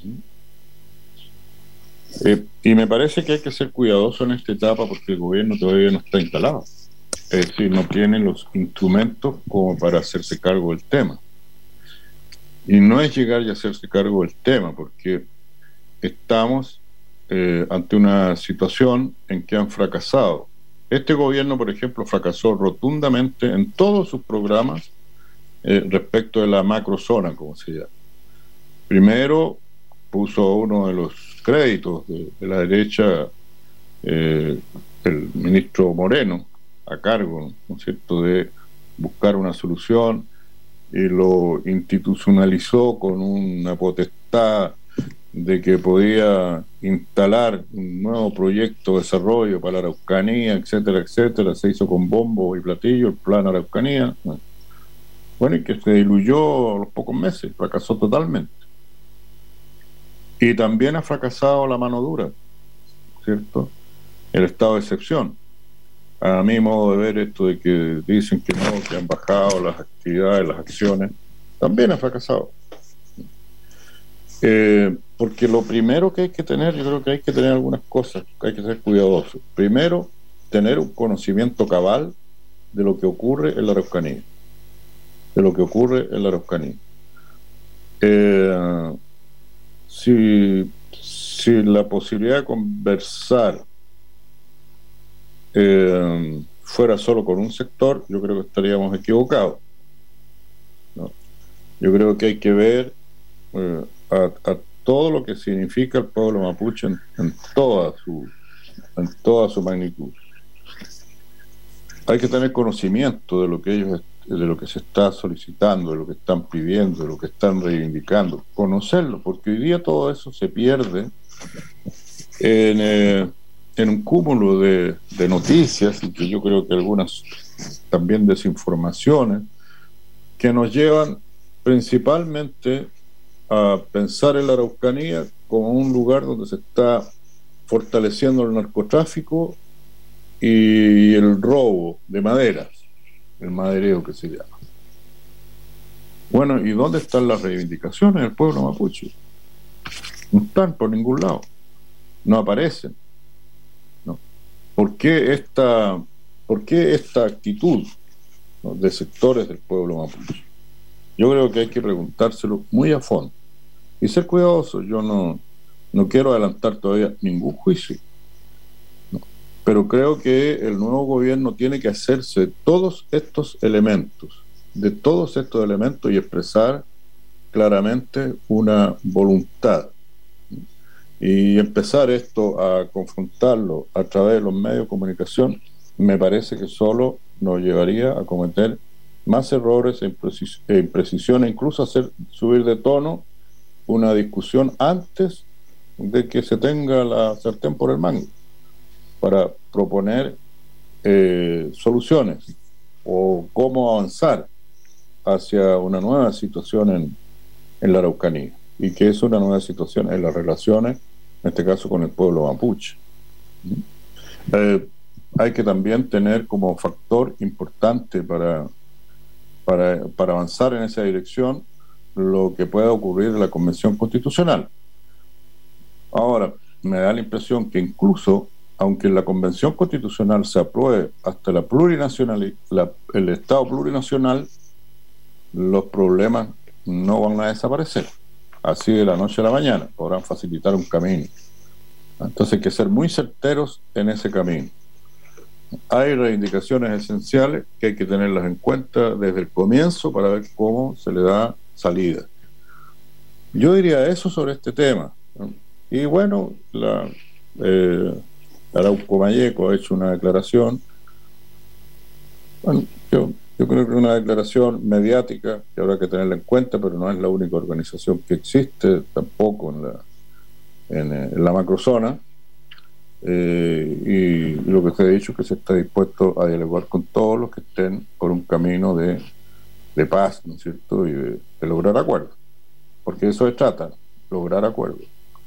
D: Eh, y me parece que hay que ser cuidadoso en esta etapa porque el gobierno todavía no está instalado. Es decir, no tiene los instrumentos como para hacerse cargo del tema. Y no es llegar y hacerse cargo del tema, porque estamos eh, ante una situación en que han fracasado. Este gobierno, por ejemplo, fracasó rotundamente en todos sus programas eh, respecto de la macrozona, como se llama. Primero, puso uno de los créditos de, de la derecha, eh, el ministro Moreno, a cargo, ¿no es cierto?, de buscar una solución, y lo institucionalizó con una potestad de que podía instalar un nuevo proyecto de desarrollo para la Araucanía, etcétera, etcétera. Se hizo con bombo y platillo el plan Araucanía. Bueno, y que se diluyó a los pocos meses, fracasó totalmente. Y también ha fracasado la mano dura, ¿cierto?, el estado de excepción. A mi modo de ver, esto de que dicen que no, que han bajado las actividades, las acciones, también ha fracasado. Eh, porque lo primero que hay que tener, yo creo que hay que tener algunas cosas, hay que ser cuidadosos. Primero, tener un conocimiento cabal de lo que ocurre en la Araucanía, de lo que ocurre en la Araucanía. Eh, si, si la posibilidad de conversar eh, fuera solo con un sector, yo creo que estaríamos equivocados, ¿no? Yo creo que hay que ver eh, a, a todo lo que significa el pueblo mapuche en, en toda su en toda su magnitud. Hay que tener conocimiento de lo que ellos de lo que se está solicitando, de lo que están pidiendo, de lo que están reivindicando, conocerlo, porque hoy día todo eso se pierde en, eh, en un cúmulo de, de noticias, y que yo creo que algunas también desinformaciones, que nos llevan principalmente a pensar en la Araucanía como un lugar donde se está fortaleciendo el narcotráfico y el robo de maderas, el madereo que se llama. Bueno, ¿y dónde están las reivindicaciones del pueblo mapuche? No están por ningún lado, no aparecen, ¿no? ¿Por qué esta, por qué esta actitud, ¿no?, de sectores del pueblo mapuche? Yo creo que hay que preguntárselo muy a fondo y ser cuidadoso. Yo no, no quiero adelantar todavía ningún juicio, ¿no?, pero creo que el nuevo gobierno tiene que hacerse de todos estos elementos, de todos estos elementos y expresar claramente una voluntad, ¿no?, y empezar esto a confrontarlo a través de los medios de comunicación, me parece que solo nos llevaría a cometer más errores e imprecis- e imprecisiones, incluso hacer subir de tono una discusión antes de que se tenga la sartén por el mango, para proponer eh, soluciones o cómo avanzar hacia una nueva situación en, en la Araucanía, y que es una nueva situación en las relaciones, en este caso con el pueblo mapuche. Eh, hay que también tener como factor importante para, para, para avanzar en esa dirección lo que pueda ocurrir en la Convención Constitucional. Ahora, me da la impresión que incluso, aunque en la Convención Constitucional se apruebe hasta la plurinacional, la, el Estado plurinacional, los problemas no van a desaparecer así de la noche a la mañana, podrán facilitar un camino. Entonces hay que ser muy certeros en ese camino. Hay reivindicaciones esenciales que hay que tenerlas en cuenta desde el comienzo para ver cómo se le da salida. Yo diría eso sobre este tema, ¿no? Y bueno, la eh, Arauco Mayeco ha hecho una declaración. Bueno, yo, yo creo que es una declaración mediática que habrá que tenerla en cuenta, pero no es la única organización que existe tampoco en la, en, en la macrozona. Eh, y, y lo que se ha dicho es que se está dispuesto a dialogar con todos los que estén por un camino de, de paz, ¿no es cierto?, y de, de lograr acuerdos, porque eso se trata, lograr acuerdos.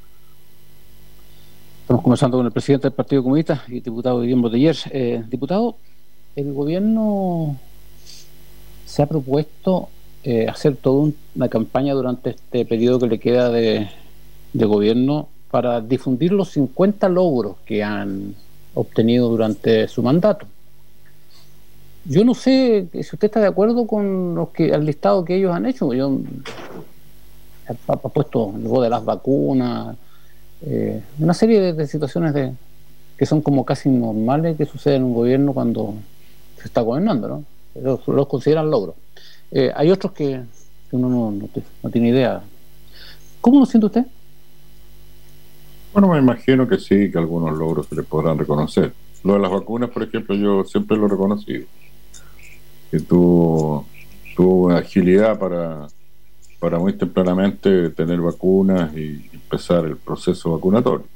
C: Estamos conversando con el presidente del Partido Comunista y diputado Guillermo Teller. Eh, diputado, el gobierno se ha propuesto eh, hacer toda una campaña durante este periodo que le queda de, de gobierno para difundir los cincuenta logros que han obtenido durante su mandato. Yo no sé si usted está de acuerdo con los que, el listado que ellos han hecho. Yo ha, ha puesto luego de las vacunas, eh, una serie de, de situaciones de, que son como casi normales que suceden en un gobierno cuando se está gobernando, ¿no? Los, los consideran logros. Eh, hay otros que, que uno no, no, no tiene idea. ¿Cómo lo siente usted?
D: Bueno, me imagino que sí, que algunos logros se les podrán reconocer. Lo de las vacunas, por ejemplo, yo siempre lo he reconocido, que tuvo, tuvo agilidad para, para muy tempranamente tener vacunas y empezar el proceso vacunatorio.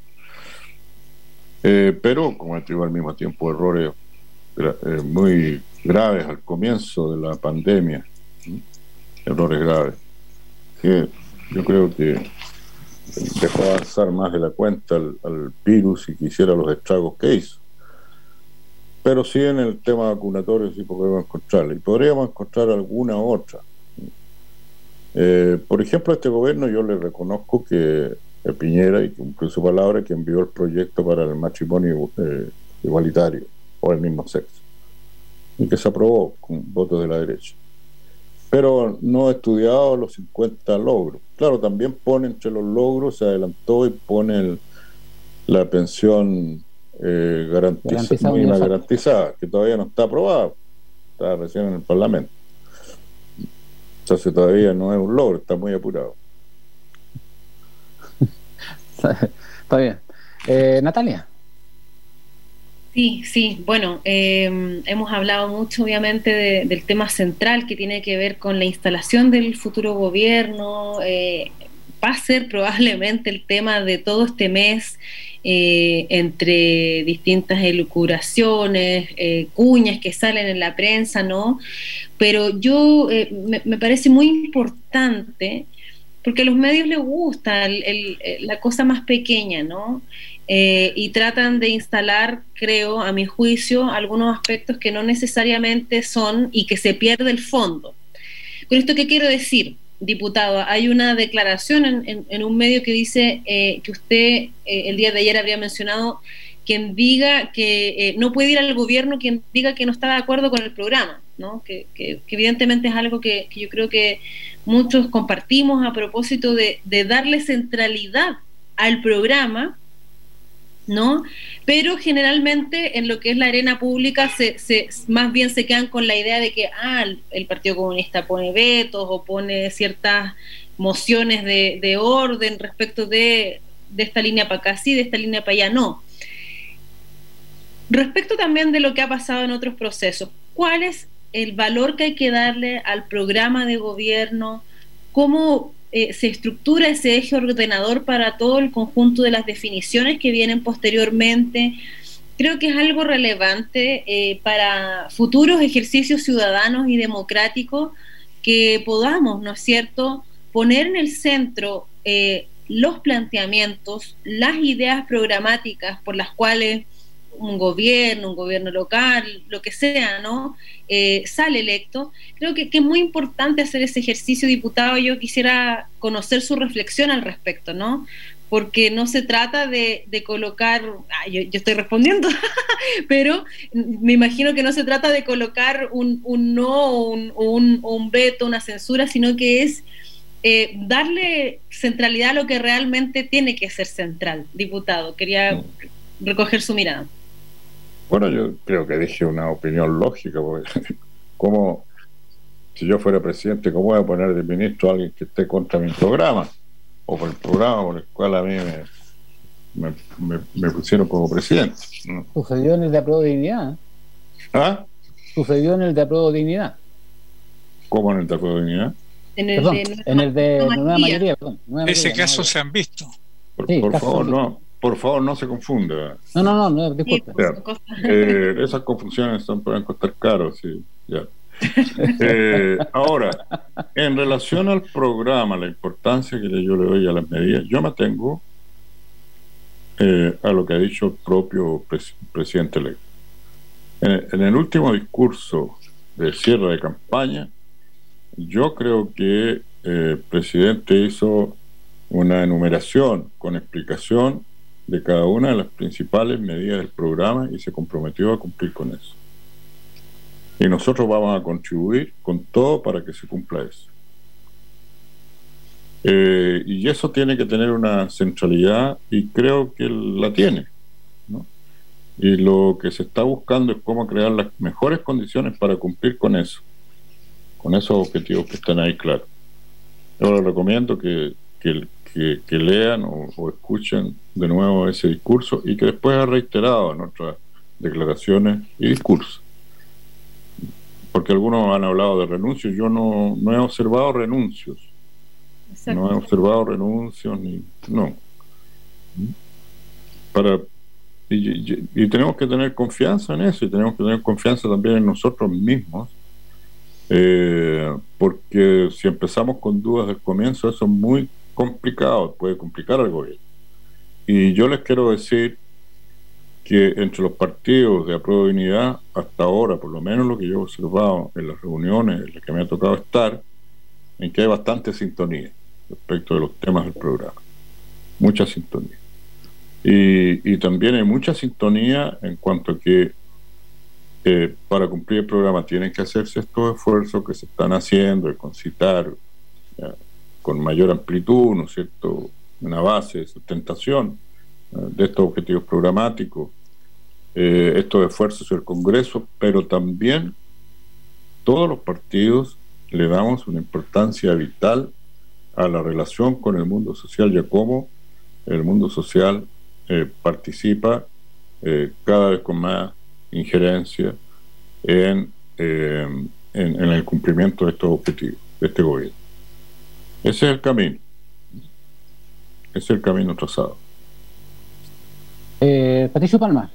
D: Eh, pero cometió al mismo tiempo errores eh, muy graves al comienzo de la pandemia, ¿sí? Errores graves, que yo creo que dejó avanzar más de la cuenta al, al virus y que hiciera los estragos que hizo. Pero sí, en el tema vacunatorio sí podemos encontrarla, y podríamos encontrar alguna otra. Eh, por ejemplo, a este gobierno yo le reconozco que de Piñera, y que cumplió su palabra, que envió el proyecto para el matrimonio eh, igualitario o el mismo sexo, y que se aprobó con votos de la derecha. Pero no he estudiado los cincuenta logros. Claro, también pone entre los logros, se adelantó y pone el, la pensión eh, garantiza,
C: Garantizada
D: mínima
C: universal.
D: garantizada, que todavía no está aprobada, está recién en el Parlamento. Entonces todavía no es un logro, está muy apurado.
C: Está bien. Eh, Natalia.
E: Sí, sí, bueno, eh, hemos hablado mucho obviamente de, del tema central que tiene que ver con la instalación del futuro gobierno. Eh, va a ser probablemente el tema de todo este mes, eh, entre distintas elucubraciones, eh, cuñas que salen en la prensa, ¿no? Pero yo eh, me, me parece muy importante, porque a los medios les gusta el, el, la cosa más pequeña, ¿no? Eh, y tratan de instalar, creo, a mi juicio, algunos aspectos que no necesariamente son y que se pierde el fondo. ¿Con esto qué quiero decir, diputado? Hay una declaración en, en, en un medio que dice eh, que usted eh, el día de ayer habría mencionado quien diga que eh, no puede ir al gobierno quien diga que no está de acuerdo con el programa, ¿no? Que, que, que evidentemente es algo que, que yo creo que muchos compartimos a propósito de, de darle centralidad al programa, ¿no? Pero generalmente en lo que es la arena pública se, se, más bien se quedan con la idea de que ah, el, el Partido Comunista pone vetos o pone ciertas mociones de, de orden respecto de, de esta línea para acá sí, de esta línea para allá no. Respecto también de lo que ha pasado en otros procesos, ¿cuál es el valor que hay que darle al programa de gobierno? ¿Cómo eh, se estructura ese eje ordenador para todo el conjunto de las definiciones que vienen posteriormente? Creo que es algo relevante eh, para futuros ejercicios ciudadanos y democráticos que podamos, ¿no es cierto?, poner en el centro eh, los planteamientos, las ideas programáticas por las cuales un gobierno, un gobierno local, lo que sea, ¿no? Eh, sale electo. Creo que, que es muy importante hacer ese ejercicio, diputado. Yo quisiera conocer su reflexión al respecto, ¿no? Porque no se trata de, de colocar, ah, yo, yo estoy respondiendo, pero me imagino que no se trata de colocar un, un no, un, un, un veto, una censura, sino que es eh, darle centralidad a lo que realmente tiene que ser central, diputado. Quería recoger su mirada.
D: Bueno, yo creo que dije una opinión lógica, porque como si yo fuera presidente, ¿cómo voy a poner de ministro a alguien que esté contra mi programa? O por el programa por el cual a mí me, me, me, me pusieron como presidente.
C: Sucedió en el de Apruebo Dignidad.
D: ¿Ah?
C: Sucedió en el de Apruebo Dignidad.
D: ¿Cómo en el de Apruebo Dignidad?
E: En el
C: perdón,
E: de
C: en el de
E: nueva
C: Nueva
E: mayoría.
C: Mayoría. Perdón, nueva
F: Ese
C: mayoría,
F: caso
C: nueva
F: se han visto.
D: Por,
C: Sí,
D: por
C: caso
D: favor,
C: de-
D: no. Por favor, no se confunda.
C: No, no, no, no, disculpe.
E: Sí,
D: Ya.
E: son cosas-
D: Eh, esas confusiones son, pueden costar caro, sí, ya. Eh, ahora, en relación al programa, la importancia que yo le doy a las medidas, yo me atengo eh, a lo que ha dicho el propio pres presidente electo. En, en el último discurso de cierre de campaña, yo creo que eh, el presidente hizo una enumeración con explicación de cada una de las principales medidas del programa y se comprometió a cumplir con eso. Y nosotros vamos a contribuir con todo para que se cumpla eso. Eh, y eso tiene que tener una centralidad y creo que la tiene, ¿no? Y lo que se está buscando es cómo crear las mejores condiciones para cumplir con eso, con esos objetivos que están ahí claros. Yo les recomiendo que, que, que, que lean o, o escuchen de nuevo ese discurso y que después ha reiterado en otras declaraciones y discursos. Porque algunos han hablado de renuncios, yo no, no he observado renuncios.
E: Exacto.
D: No he observado renuncios ni no. Para y, y, y tenemos que tener confianza en eso y tenemos que tener confianza también en nosotros mismos, eh, porque si empezamos con dudas del comienzo, eso es muy complicado, puede complicar al gobierno. Y yo les quiero decir que entre los partidos de Apruebo Dignidad, hasta ahora, por lo menos lo que yo he observado en las reuniones en las que me ha tocado estar, en que hay bastante sintonía respecto de los temas del programa. mucha sintonía. Y, y también hay mucha sintonía en cuanto a que eh, para cumplir el programa tienen que hacerse estos esfuerzos que se están haciendo, de concitar ya, con mayor amplitud, ¿no es cierto?, una base de sustentación eh, de estos objetivos programáticos, eh, estos esfuerzos del Congreso, pero también todos los partidos le damos una importancia vital a la relación con el mundo social y a cómo el mundo social eh, participa eh, cada vez con más injerencia en, eh, en, en el cumplimiento de estos objetivos de este gobierno. Ese es el camino. Ese es el camino trazado.
C: Eh, Patricio Palma.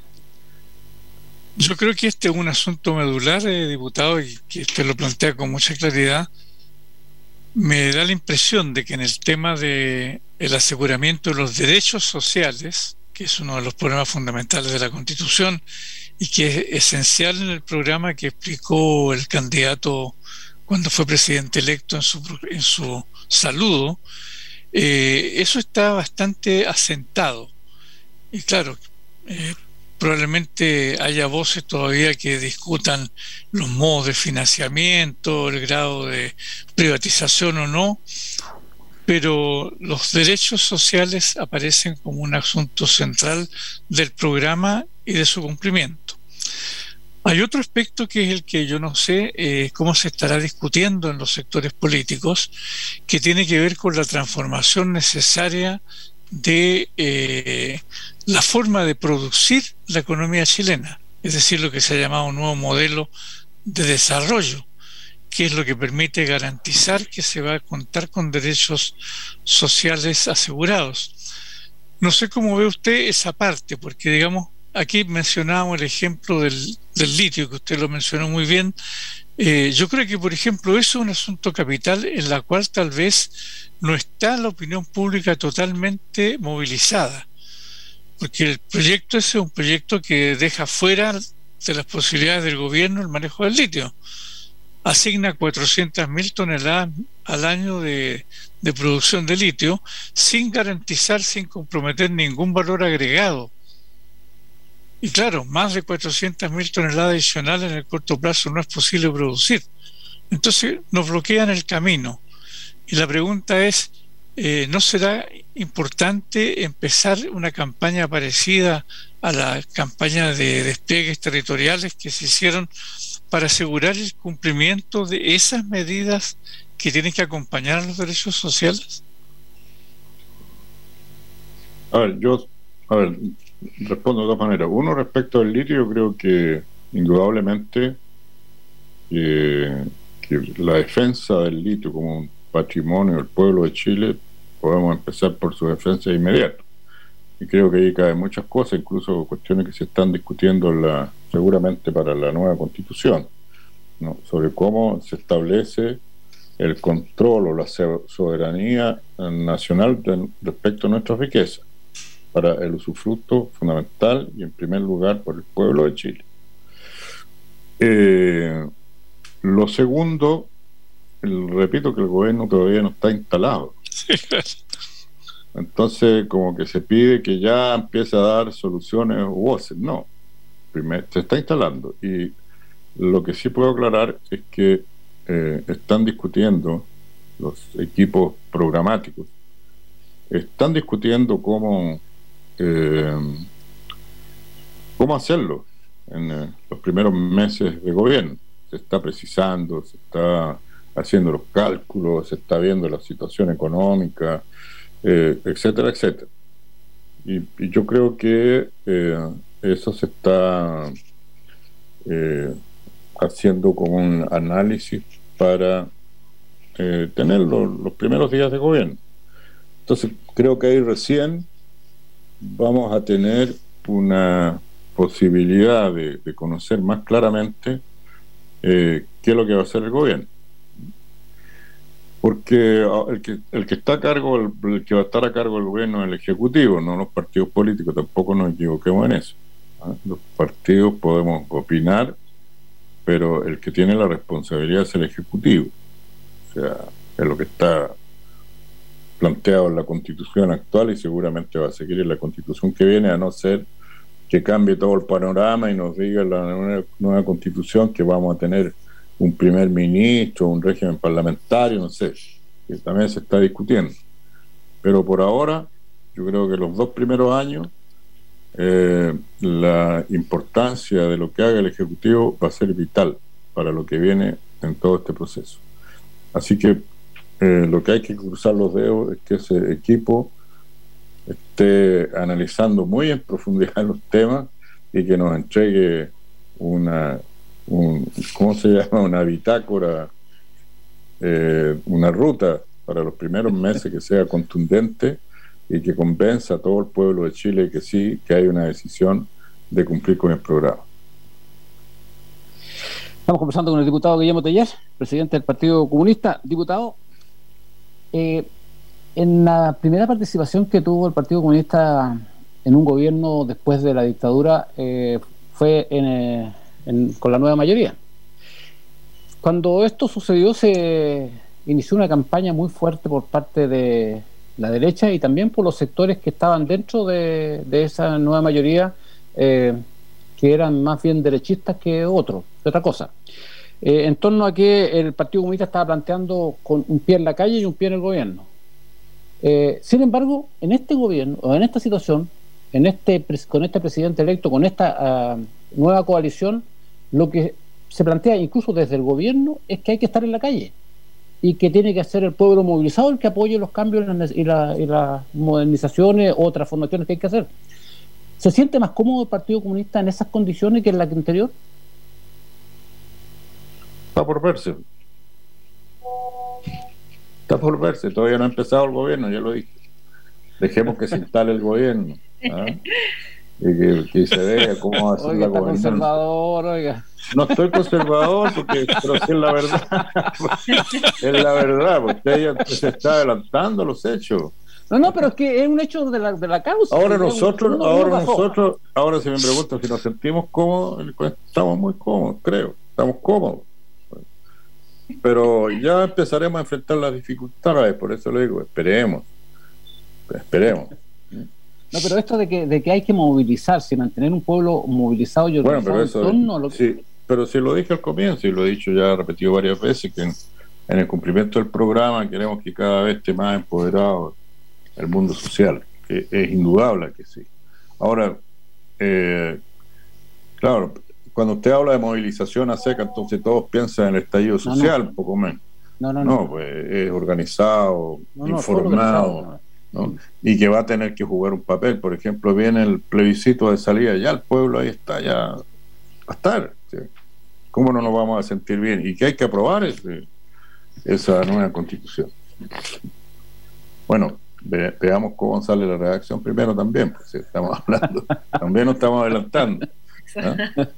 F: Yo creo que este es un asunto medular, eh, diputado, y que usted lo plantea con mucha claridad. Me da la impresión de que en el tema de el aseguramiento de los derechos sociales, que es uno de los problemas fundamentales de la Constitución y que es esencial en el programa que explicó el candidato cuando fue presidente electo en su, en su saludo, eh, eso está bastante asentado. Y claro, eh, probablemente haya voces todavía que discutan los modos de financiamiento, el grado de privatización o no, pero los derechos sociales aparecen como un asunto central del programa y de su cumplimiento. Hay otro aspecto que es el que yo no sé eh, cómo se estará discutiendo en los sectores políticos, que tiene que ver con la transformación necesaria de eh, la forma de producir la economía chilena, es decir, lo que se ha llamado un nuevo modelo de desarrollo, que es lo que permite garantizar que se va a contar con derechos sociales asegurados. No sé cómo ve usted esa parte, porque digamos, aquí mencionábamos el ejemplo del, del litio, que usted lo mencionó muy bien. Eh, yo creo que, por ejemplo, eso es un asunto capital en la cual tal vez no está la opinión pública totalmente movilizada, porque el proyecto ese es un proyecto que deja fuera de las posibilidades del gobierno el manejo del litio. Asigna cuatrocientas mil toneladas al año de, de producción de litio sin garantizar, sin comprometer ningún valor agregado. Y claro, más de cuatrocientas mil toneladas adicionales en el corto plazo no es posible producir. Entonces nos bloquean el camino. Y la pregunta es, eh, ¿no será importante empezar una campaña parecida a la campaña de despliegues territoriales que se hicieron para asegurar el cumplimiento de esas medidas que tienen que acompañar a los derechos sociales?
D: A ver, yo, a ver, respondo de dos maneras. Uno, respecto al litio, yo creo que indudablemente eh, que la defensa del litio como un patrimonio del pueblo de Chile, podemos empezar por su defensa inmediata. Y creo que ahí caen muchas cosas, incluso cuestiones que se están discutiendo en la, seguramente para la nueva Constitución, ¿no?, sobre cómo se establece el control o la soberanía nacional de, respecto a nuestras riquezas, para el usufructo fundamental y en primer lugar por el pueblo de Chile. Eh, lo segundo, el, repito que el gobierno todavía no está instalado. Entonces como que se pide que ya empiece a dar soluciones o voces. No, primero se está instalando. Y lo que sí puedo aclarar es que eh, están discutiendo los equipos programáticos, están discutiendo cómo Eh, cómo hacerlo en eh, los primeros meses de gobierno. Se está precisando, se está haciendo los cálculos, se está viendo la situación económica, eh, etcétera, etcétera. Y, y yo creo que eh, eso se está eh, haciendo como un análisis para eh, tener los, los primeros días de gobierno. Entonces creo que ahí recién vamos a tener una posibilidad de, de conocer más claramente eh, qué es lo que va a hacer el gobierno, porque el que, el que está a cargo, el, el que va a estar a cargo del gobierno es el ejecutivo, no los partidos políticos. Tampoco nos equivoquemos en eso, ¿eh? Los partidos podemos opinar, pero el que tiene la responsabilidad es el ejecutivo, o sea, es lo que está planteado en la Constitución actual y seguramente va a seguir en la Constitución que viene, a no ser que cambie todo el panorama y nos diga la nueva, nueva Constitución que vamos a tener un primer ministro, un régimen parlamentario, no sé, que también se está discutiendo. Pero por ahora, yo creo que los dos primeros años, eh, la importancia de lo que haga el Ejecutivo va a ser vital para lo que viene en todo este proceso. Así que eh, lo que hay que cruzar los dedos es que ese equipo esté analizando muy en profundidad los temas y que nos entregue una, un, ¿cómo se llama? Una bitácora, eh, una ruta para los primeros meses que sea contundente y que convenza a todo el pueblo de Chile que sí, que hay una decisión de cumplir con el programa.
C: Estamos conversando con el diputado Guillermo Teller, presidente del Partido Comunista. Diputado, eh, en la primera participación que tuvo el Partido Comunista en un gobierno después de la dictadura eh, fue en, eh, en, con la nueva mayoría. Cuando esto sucedió se inició una campaña muy fuerte por parte de la derecha y también por los sectores que estaban dentro de, de esa nueva mayoría, eh, que eran más bien derechistas que otros, que otra cosa, eh, en torno a que el Partido Comunista estaba planteando con un pie en la calle y un pie en el gobierno. Eh, sin embargo, en este gobierno, o en esta situación, en este, con este presidente electo, con esta uh, nueva coalición, lo que se plantea incluso desde el gobierno es que hay que estar en la calle y que tiene que ser el pueblo movilizado el que apoye los cambios y, la, y las modernizaciones o transformaciones que hay que hacer. ¿Se siente más cómodo el Partido Comunista en esas condiciones que en la anterior?
D: Está por verse. Está por verse. Todavía no ha empezado el gobierno, ya lo dije. Dejemos que se instale el gobierno. ¿Ah? Y que, que se vea cómo va a ser
C: oiga,
D: la
C: está
D: gobernanza.
C: Conservador, oiga.
D: No estoy conservador, porque, pero sí es la verdad. Es la verdad, porque ella se está adelantando los hechos.
C: No, no, pero es que es un hecho de la, de la causa.
D: Ahora nosotros,
C: un,
D: ahora nosotros, ahora si me preguntan si nos sentimos cómodos, estamos muy cómodos, creo, estamos cómodos. Pero ya empezaremos a enfrentar las dificultades, por eso le digo, esperemos, esperemos.
C: No, pero esto de que, de que hay que movilizarse, mantener un pueblo movilizado y organizado,
D: bueno, pero eso,
C: en torno a lo que...
D: sí, pero si lo dije al comienzo y lo he dicho ya, repetido varias veces, que en, en el cumplimiento del programa queremos que cada vez esté más empoderado el mundo social, que es indudable que sí. Ahora, eh, claro, cuando usted habla de movilización a seca, entonces todos piensan en el estallido social, no, no. un poco menos.
C: No, no, no.
D: No, pues es organizado,
C: no, no,
D: informado, ¿no? Y que va a tener que jugar un papel. Por ejemplo, viene el plebiscito de salida, ya el pueblo ahí está, ya va a estar. ¿Sí? ¿Cómo no nos vamos a sentir bien? Y que hay que aprobar ese, esa nueva constitución. Bueno, ve, veamos cómo sale la redacción primero también, pues si estamos hablando, también nos estamos adelantando. ¿Ah?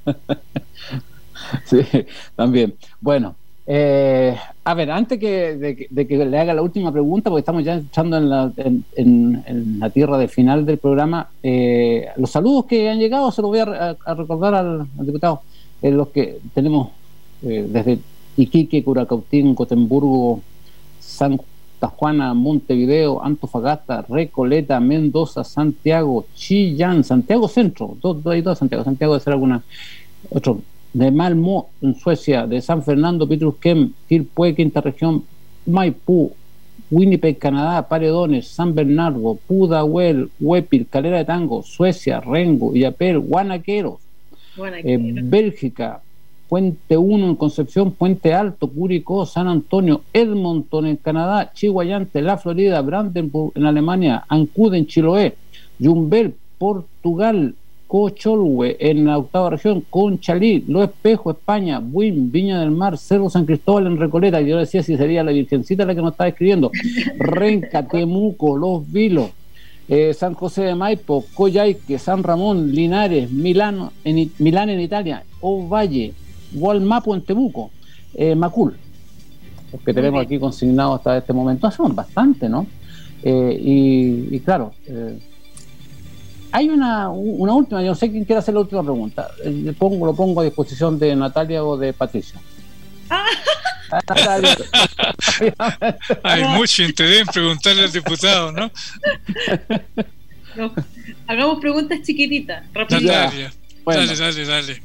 C: Sí, también. Bueno, eh, a ver, antes que, de, de que le haga la última pregunta, porque estamos ya entrando en la, en, en, en la tierra del final del programa, eh, los saludos que han llegado se los voy a, a recordar al, al diputado, eh, los que tenemos eh, desde Iquique, Curacautín, Gotemburgo, Santa Juana, Montevideo, Antofagasta, Recoleta, Mendoza, Santiago, Chillán, Santiago Centro, dos, dos, dos Santiago, Santiago de ser alguna, otro, de Malmö en Suecia, de San Fernando, Pitrusquén, Quilpué, Quinta Región, Maipú, Winnipeg, Canadá, Paredones, San Bernardo, Pudahuel, Huepil, Calera de Tango, Suecia, Rengo, Illapel, Guanaqueros, eh, Bélgica, Puente uno en Concepción, Puente Alto, Curicó, San Antonio, Edmonton en Canadá, Chihuayante, La Florida, Brandenburg en Alemania, Ancud en Chiloé, Yumbel, Portugal, Cocholhue en la octava región, Conchalí, Lo Espejo, España, Buin, Viña del Mar, Cerro San Cristóbal en Recoleta, yo decía si sería la Virgencita la que nos estaba escribiendo, Renca, Temuco, Los Vilos, eh, San José de Maipo, Coyhaique, San Ramón, Linares, Milano, en, Milán en Italia, Ovalle, Gualmapo en Temuco, eh, Macul, los que tenemos aquí consignados hasta este momento, hacemos bastante, ¿no? Eh, y, y claro, eh, hay una, una última, yo no sé quién quiere hacer la última pregunta, le pongo, lo pongo a disposición de Natalia o de Patricio.
F: Hay mucho interés en preguntarle al diputado, ¿no?
E: No, hagamos preguntas chiquititas, rápido.
F: Dale, bueno. dale, dale, dale.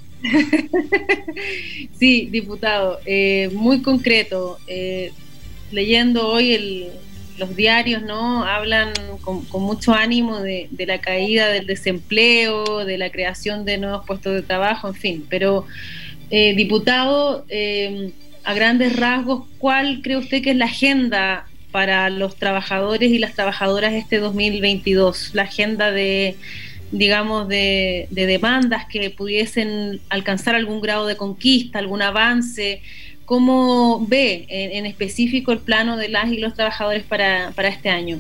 E: Sí, diputado, eh, muy concreto. Eh, leyendo hoy el, los diarios, ¿no? Hablan con, con mucho ánimo de, de la caída del desempleo, de la creación de nuevos puestos de trabajo, en fin. Pero, eh, diputado, eh, a grandes rasgos, ¿cuál cree usted que es la agenda para los trabajadores y las trabajadoras este dos mil veintidós? La agenda de, digamos, de, de demandas que pudiesen alcanzar algún grado de conquista, algún avance. ¿Cómo ve en, en específico el plano de las y los trabajadores para, para este año?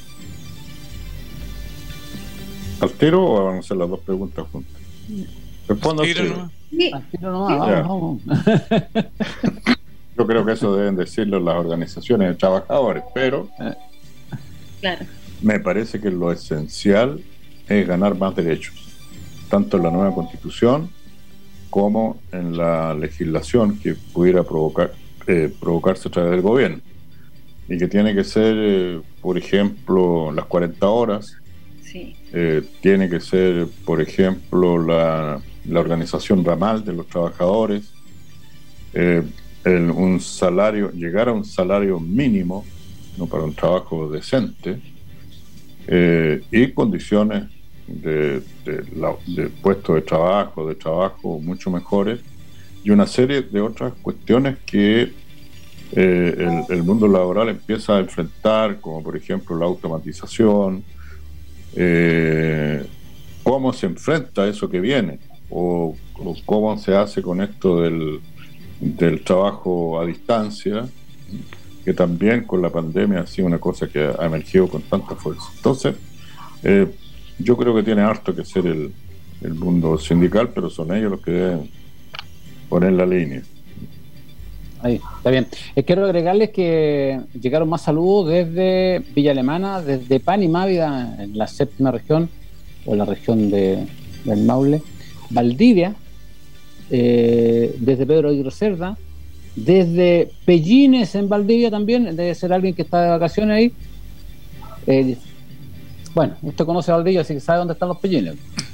D: ¿Al tiro o van a hacer las dos preguntas juntas? Respondo al tiro.
C: ¿No? Sí. Al tiro nomás, vamos, vamos.
D: Yo creo que eso deben decirlo las organizaciones de trabajadores, pero
E: claro.
D: Me parece que lo esencial es ganar más derechos, tanto en la nueva Constitución como en la legislación que pudiera provocar eh, provocarse a través del gobierno, y que tiene que ser, eh, por ejemplo, las cuarenta horas,
E: sí.
D: eh, tiene que ser, por ejemplo, la, la organización ramal de los trabajadores, eh, el, un salario, llegar a un salario mínimo, no para un trabajo decente, eh, y condiciones de, de, la, de puestos de trabajo, de trabajo mucho mejores, y una serie de otras cuestiones que eh, el, el mundo laboral empieza a enfrentar, como por ejemplo la automatización, eh, cómo se enfrenta eso que viene, o, o cómo se hace con esto del, del trabajo a distancia, que también con la pandemia ha sido una cosa que ha emergido con tanta fuerza. Entonces, eh, yo creo que tiene harto que ser el, el mundo sindical, pero son ellos los que deben poner la línea.
C: Ahí, está bien. Eh, quiero agregarles que llegaron más saludos desde Villa Alemana, desde Pan y Mávida, en la séptima región, o la región de, del Maule, Valdivia, eh, desde Pedro Aguirre Cerda, desde Pellines en Valdivia también, debe ser alguien que está de vacaciones ahí. Eh, bueno, usted conoce Valdivia, así que sabe dónde están los Pellines.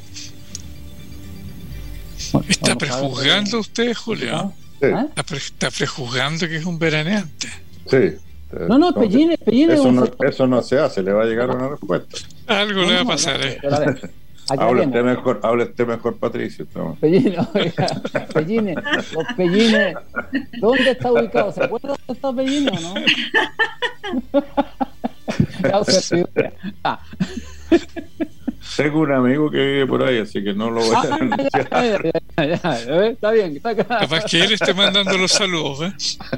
F: Bueno, ¿está prejuzgando usted, Julio?
D: Sí.
F: ¿Ah? ¿Está, pre ¿Está prejuzgando que es un veraneante?
D: Sí.
C: No, no, Pellines, Pellines.
D: Eso no, eso no se hace, le va a llegar una respuesta.
F: Algo no, le va a pasar, ¿eh?
D: Hable usted mejor, hable usted mejor, Patricio.
C: Pellines, oiga, Pellines, los Pellines. ¿Dónde está ubicado? ¿Se acuerda dónde está Pellines o no? ah.
D: Tengo un amigo que vive por ahí, así que no lo voy a
C: ah,
D: denunciar.
C: Ya, ya, ya, ya, ya. Está bien, está acá.
F: Capaz que él esté mandando los saludos, ¿eh?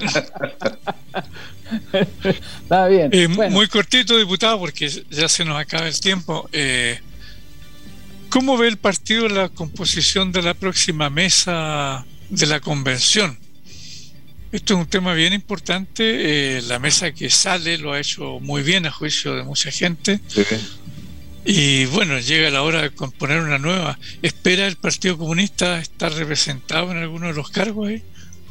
C: Está bien.
F: Eh,
C: bueno.
F: Muy cortito, diputado, porque ya se nos acaba el tiempo. Eh, ¿Cómo ve el partido la composición de la próxima mesa de la convención? Esto es un tema bien importante. Eh, la mesa que sale lo ha hecho muy bien a juicio de mucha gente.
D: Sí.
F: Y bueno, llega la hora de componer una nueva. ¿Espera el Partido Comunista estar representado en alguno de los cargos ahí?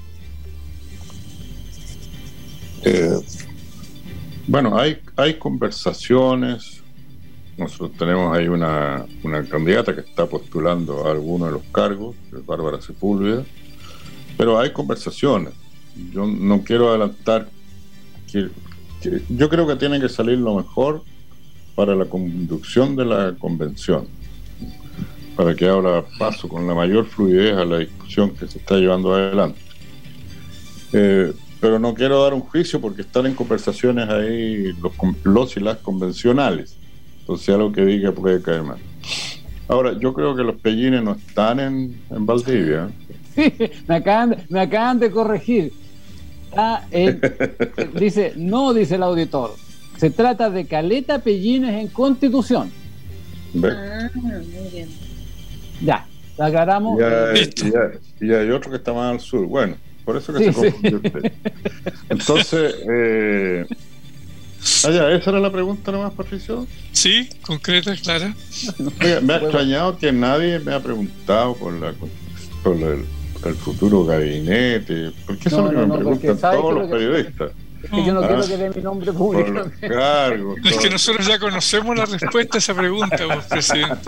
D: Eh, bueno, hay, hay conversaciones. Nosotros tenemos ahí una, una candidata que está postulando a alguno de los cargos, que es Bárbara Sepúlveda, pero hay conversaciones. Yo no quiero adelantar que, que yo creo que tiene que salir lo mejor para la conducción de la convención, para que ahora paso con la mayor fluidez a la discusión que se está llevando adelante. Eh, pero no quiero dar un juicio porque están en conversaciones ahí los, los y las convencionales, entonces algo que diga puede caer mal. Ahora, yo creo que los Pellines no están en, en Valdivia.
C: Sí, me acaban de, me acaban de corregir. Ah, eh, dice, no, dice el auditor. Se trata de Caleta Pellines en Constitución.
D: ¿Ve?
E: Ah, muy bien.
C: Ya, la aclaramos.
D: Y hay, y, hay, y hay otro que está más al sur. Bueno, por eso que
C: Sí,
D: se confundió
C: sí.
D: usted. Entonces, eh... ah, ya, esa era la pregunta nomás, Patricio.
F: Sí, concreta, clara.
D: Oiga, me ha extrañado que nadie me ha preguntado por la por el, el futuro gabinete, porque eso
C: No,
D: es lo
C: no,
D: que
C: no,
D: me
C: porque
D: preguntan
C: ¿sabe
D: todos
C: qué es
D: los
C: lo que-
D: periodistas.
C: Es que yo no
D: Ah,
C: quiero que dé mi nombre
D: Por
C: público.
D: los cargos.
F: Es que
D: todo.
F: nosotros ya conocemos la respuesta a esa pregunta, vos, presidente.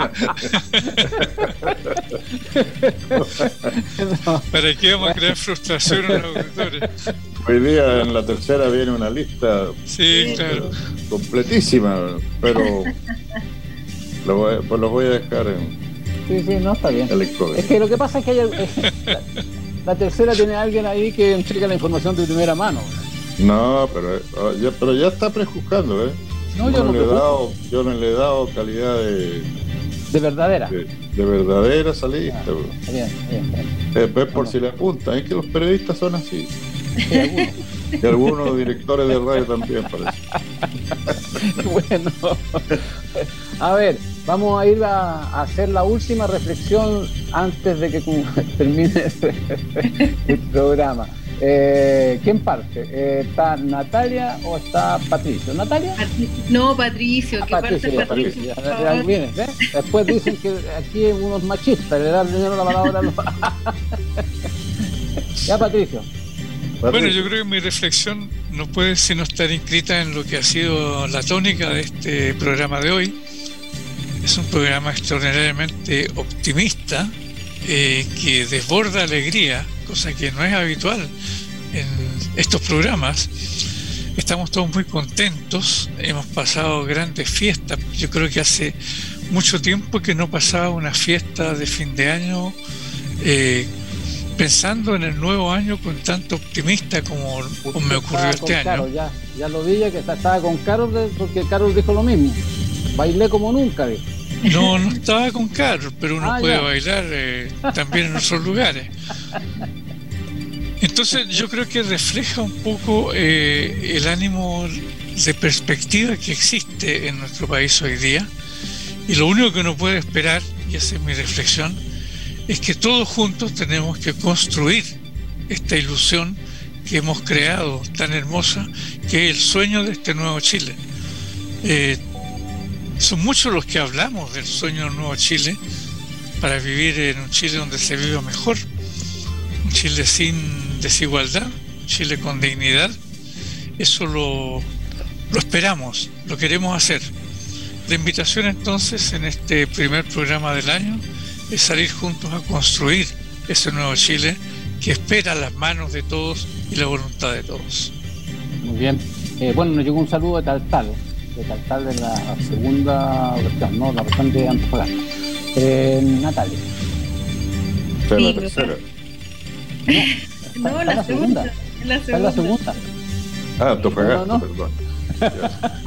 C: No.
F: ¿Para qué vamos a crear frustración a los auditores?
D: Hoy día en la tercera viene una lista
F: Sí, claro.
D: completísima, pero lo voy, pues lo voy a dejar en
C: Sí, sí, no, está bien.
D: el electrónico.
C: Es que lo que pasa es que hay, eh, la, la tercera tiene alguien ahí que entrega la información de primera mano.
D: No, pero, ah, ya, pero ya está prejuzgando, ¿eh?
C: No, yo no
D: le he
C: prejuzgo.
D: dado, yo no le he dado calidad de,
C: De verdadera.
D: de, de verdadera salida.
C: Ah, está bien, está bien, está bien.
D: Eh, pues por si le apuntan, es que los periodistas son así.
C: Sí, algunos.
D: Y algunos directores de radio también parece.
C: Bueno, a ver, vamos a ir a, a hacer la última reflexión antes de que cu- termine el programa. Eh, ¿Quién parte? Eh, ¿Está Natalia o está Patricio? ¿Natalia?
E: No, Patricio, que
C: Patricio,
E: parte
C: ya,
E: Patricio.
C: Patricio,
E: por
C: ya,
E: favor.
C: ya viene, ¿ves? Después dicen que aquí hay unos machistas, le dan dinero a la palabra a los... Ya, Patricio.
F: Bueno, yo creo que mi reflexión no puede sino estar inscrita en lo que ha sido la tónica de este programa de hoy. Es un programa extraordinariamente optimista, eh, que desborda alegría, cosa que no es habitual en estos programas. Estamos todos muy contentos, hemos pasado grandes fiestas. Yo creo que hace mucho tiempo que no pasaba una fiesta de fin de año eh, pensando en el nuevo año con tanto optimista como, como me ocurrió
C: Estaba
F: este
C: con
F: año.
C: Carol, ya, ya lo vi, ya que estaba con Carol, de- porque Carol dijo lo mismo. Bailé como nunca, dijo.
F: No, no estaba con Carol, pero uno
C: Ah,
F: puede
C: ya.
F: bailar eh, también en otros lugares. Entonces yo creo que refleja un poco eh, el ánimo de perspectiva que existe en nuestro país hoy día, y lo único que uno puede esperar, y esa es mi reflexión, es que todos juntos tenemos que construir esta ilusión que hemos creado tan hermosa, que es el sueño de este nuevo Chile. Eh, son muchos los que hablamos del sueño del nuevo Chile, para vivir en un Chile donde se viva mejor, un Chile sin desigualdad, un Chile con dignidad. Eso lo, lo esperamos, lo queremos hacer. La invitación entonces en este primer programa del año es salir juntos a construir ese nuevo Chile que espera las manos de todos y la voluntad de todos.
C: Muy bien. Eh, bueno, nos llegó un saludo de Taltal, de Taltal de la segunda región, ¿no? La región de Antofagasta. Eh, Natalia.
D: Esta es
E: Sí,
D: la
E: pero-
D: tercera.
E: No,
C: ¿Está en
E: la
C: la
E: segunda.
C: segunda?
E: La
C: ¿Está en la
E: segunda.
C: segunda?
D: Ah, Antofagasta,
C: No, no, no.
D: perdón. Ya.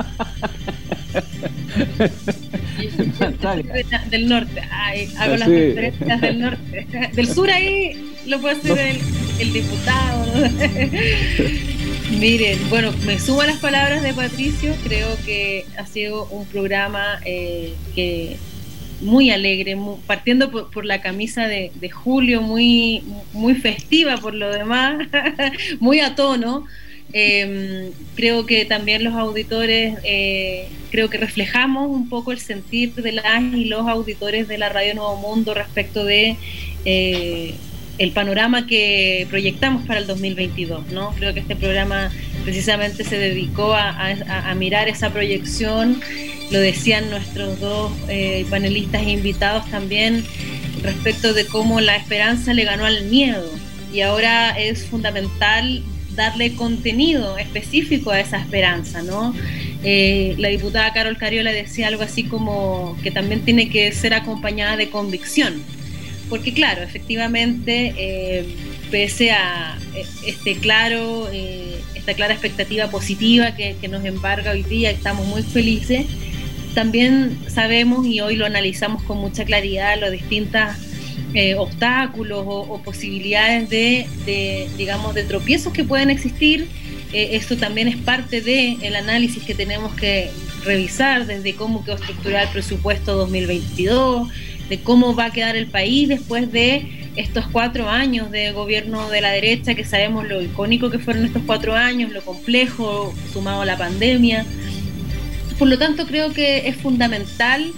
E: De- Del norte. Ay, hago las
C: Sí.
E: referencias del norte. Del sur ahí lo puede hacer el, el diputado, ¿no? Miren, bueno, me sumo a las palabras de Patricio. Creo que ha sido un programa eh, que muy alegre, muy- partiendo por, por la camisa de, de Julio, muy, muy festiva por lo demás, muy a tono. Eh, creo que también los auditores, eh, creo que reflejamos un poco el sentir de las y los auditores de la Radio Nuevo Mundo respecto de eh, el panorama que proyectamos para el dos mil veintidós, ¿no? Creo que este programa precisamente se dedicó a, a, a mirar esa proyección. Lo decían nuestros dos eh, panelistas e invitados también respecto de cómo la esperanza le ganó al miedo, y ahora es fundamental darle contenido específico a esa esperanza, ¿no? Eh, la diputada Carol Cariola decía algo así como que también tiene que ser acompañada de convicción, porque claro, efectivamente, eh, pese a este claro, eh, esta clara expectativa positiva que, que nos embarga hoy día, estamos muy felices, también sabemos, y hoy lo analizamos con mucha claridad, los distintas Eh, obstáculos o, o posibilidades de, de, digamos, de tropiezos que pueden existir. Eh, esto también es parte del análisis que tenemos que revisar, desde cómo quedó estructurado el presupuesto dos mil veintidós, de cómo va a quedar el país después de estos cuatro años de gobierno de la derecha, que sabemos lo icónico que fueron estos cuatro años, lo complejo, sumado a la pandemia. Por lo tanto, creo que es fundamental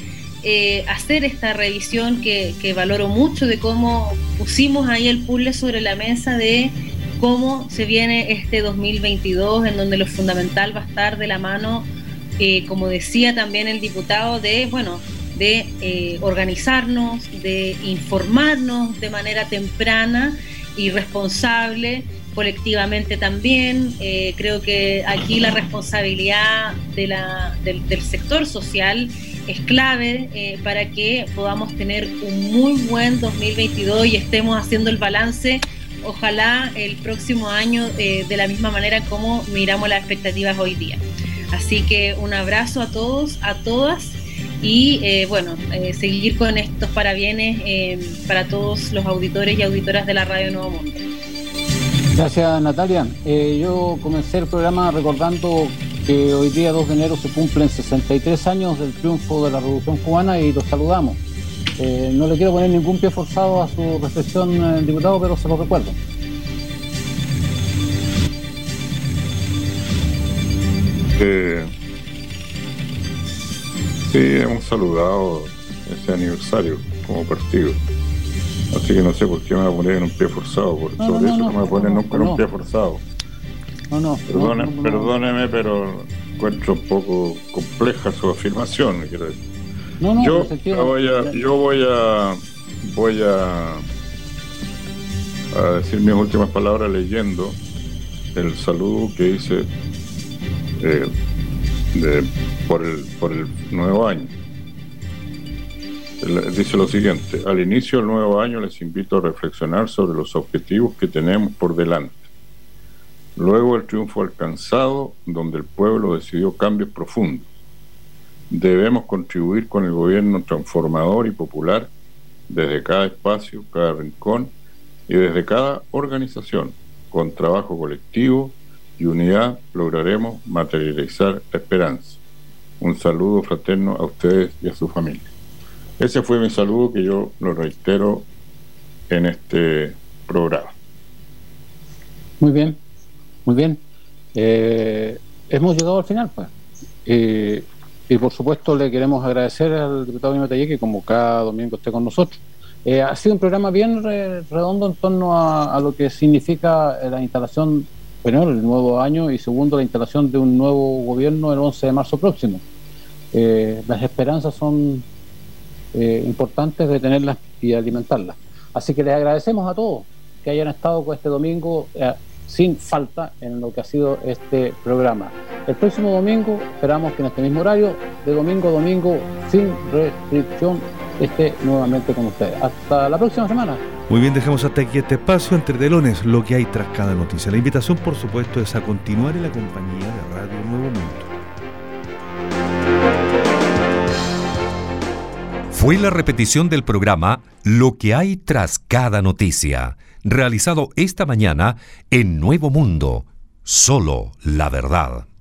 E: eh, hacer esta revisión que, que valoro mucho, de cómo pusimos ahí el puzzle sobre la mesa de cómo se viene este dos mil veintidós, en donde lo fundamental va a estar de la mano, eh, como decía también el diputado, de, bueno, de eh, organizarnos, de informarnos de manera temprana y responsable, colectivamente también. Eh, creo que aquí la responsabilidad de la, del, del sector social es clave eh, para que podamos tener un muy buen dos mil veintidós y estemos haciendo el balance, ojalá el próximo año, eh, de la misma manera como miramos las expectativas hoy día. Así que un abrazo a todos, a todas, y eh, bueno, eh, seguir con estos parabienes eh, para todos los auditores y auditoras de la Radio Nuevo Mundo.
C: Gracias, Natalia. Eh, yo comencé el programa recordando que hoy día dos de enero se cumplen sesenta y tres años del triunfo de la Revolución Cubana y los saludamos. Eh, no le quiero poner ningún pie forzado a su reflexión, eh, diputado, pero se lo recuerdo.
D: Eh, sí, hemos saludado ese aniversario como partido. Así que no sé por qué me voy a poner en un pie forzado. Por
C: no,
D: sobre
C: no,
D: eso
C: no,
D: no, me voy a poner
C: no,
D: nunca en
C: no.
D: un pie forzado.
C: No, no.
D: Perdone,
C: no, no, no.
D: Perdóneme, pero encuentro un poco compleja su afirmación. Quiero decir.
C: No, no,
D: yo,
C: sentido,
D: yo voy a, yo voy a, voy a, a decir mis últimas palabras leyendo el saludo que hice eh, de, por el por el nuevo año. Dice lo siguiente: al inicio del nuevo año les invito a reflexionar sobre los objetivos que tenemos por delante. Luego el triunfo alcanzado, donde el pueblo decidió cambios profundos. Debemos contribuir con el gobierno transformador y popular desde cada espacio, cada rincón y desde cada organización. Con trabajo colectivo y unidad lograremos materializar la esperanza. Un saludo fraterno a ustedes y a su familia. Ese fue mi saludo, que yo lo reitero en este programa.
C: Muy bien, muy bien. Eh, hemos llegado al final, pues. Eh, y por supuesto le queremos agradecer al diputado Nino Talle que como cada domingo esté con nosotros. Eh, ha sido un programa bien re, redondo en torno a, a lo que significa la instalación, primero, el nuevo año, y segundo, la instalación de un nuevo gobierno el once de marzo próximo. Eh, las esperanzas son eh, importantes de tenerlas y alimentarlas. Así que les agradecemos a todos que hayan estado con este domingo eh, sin falta en lo que ha sido este programa. El próximo domingo esperamos que en este mismo horario, de domingo a domingo, sin restricción, esté nuevamente con ustedes. Hasta la próxima semana.
B: Muy bien, dejamos hasta aquí este espacio entre telones, lo que hay tras cada noticia. La invitación, por supuesto, es a continuar en la compañía de Radio Nuevo Mundo.
A: Fue la repetición del programa Lo que hay tras cada noticia, realizado esta mañana en Nuevo Mundo. Solo la verdad.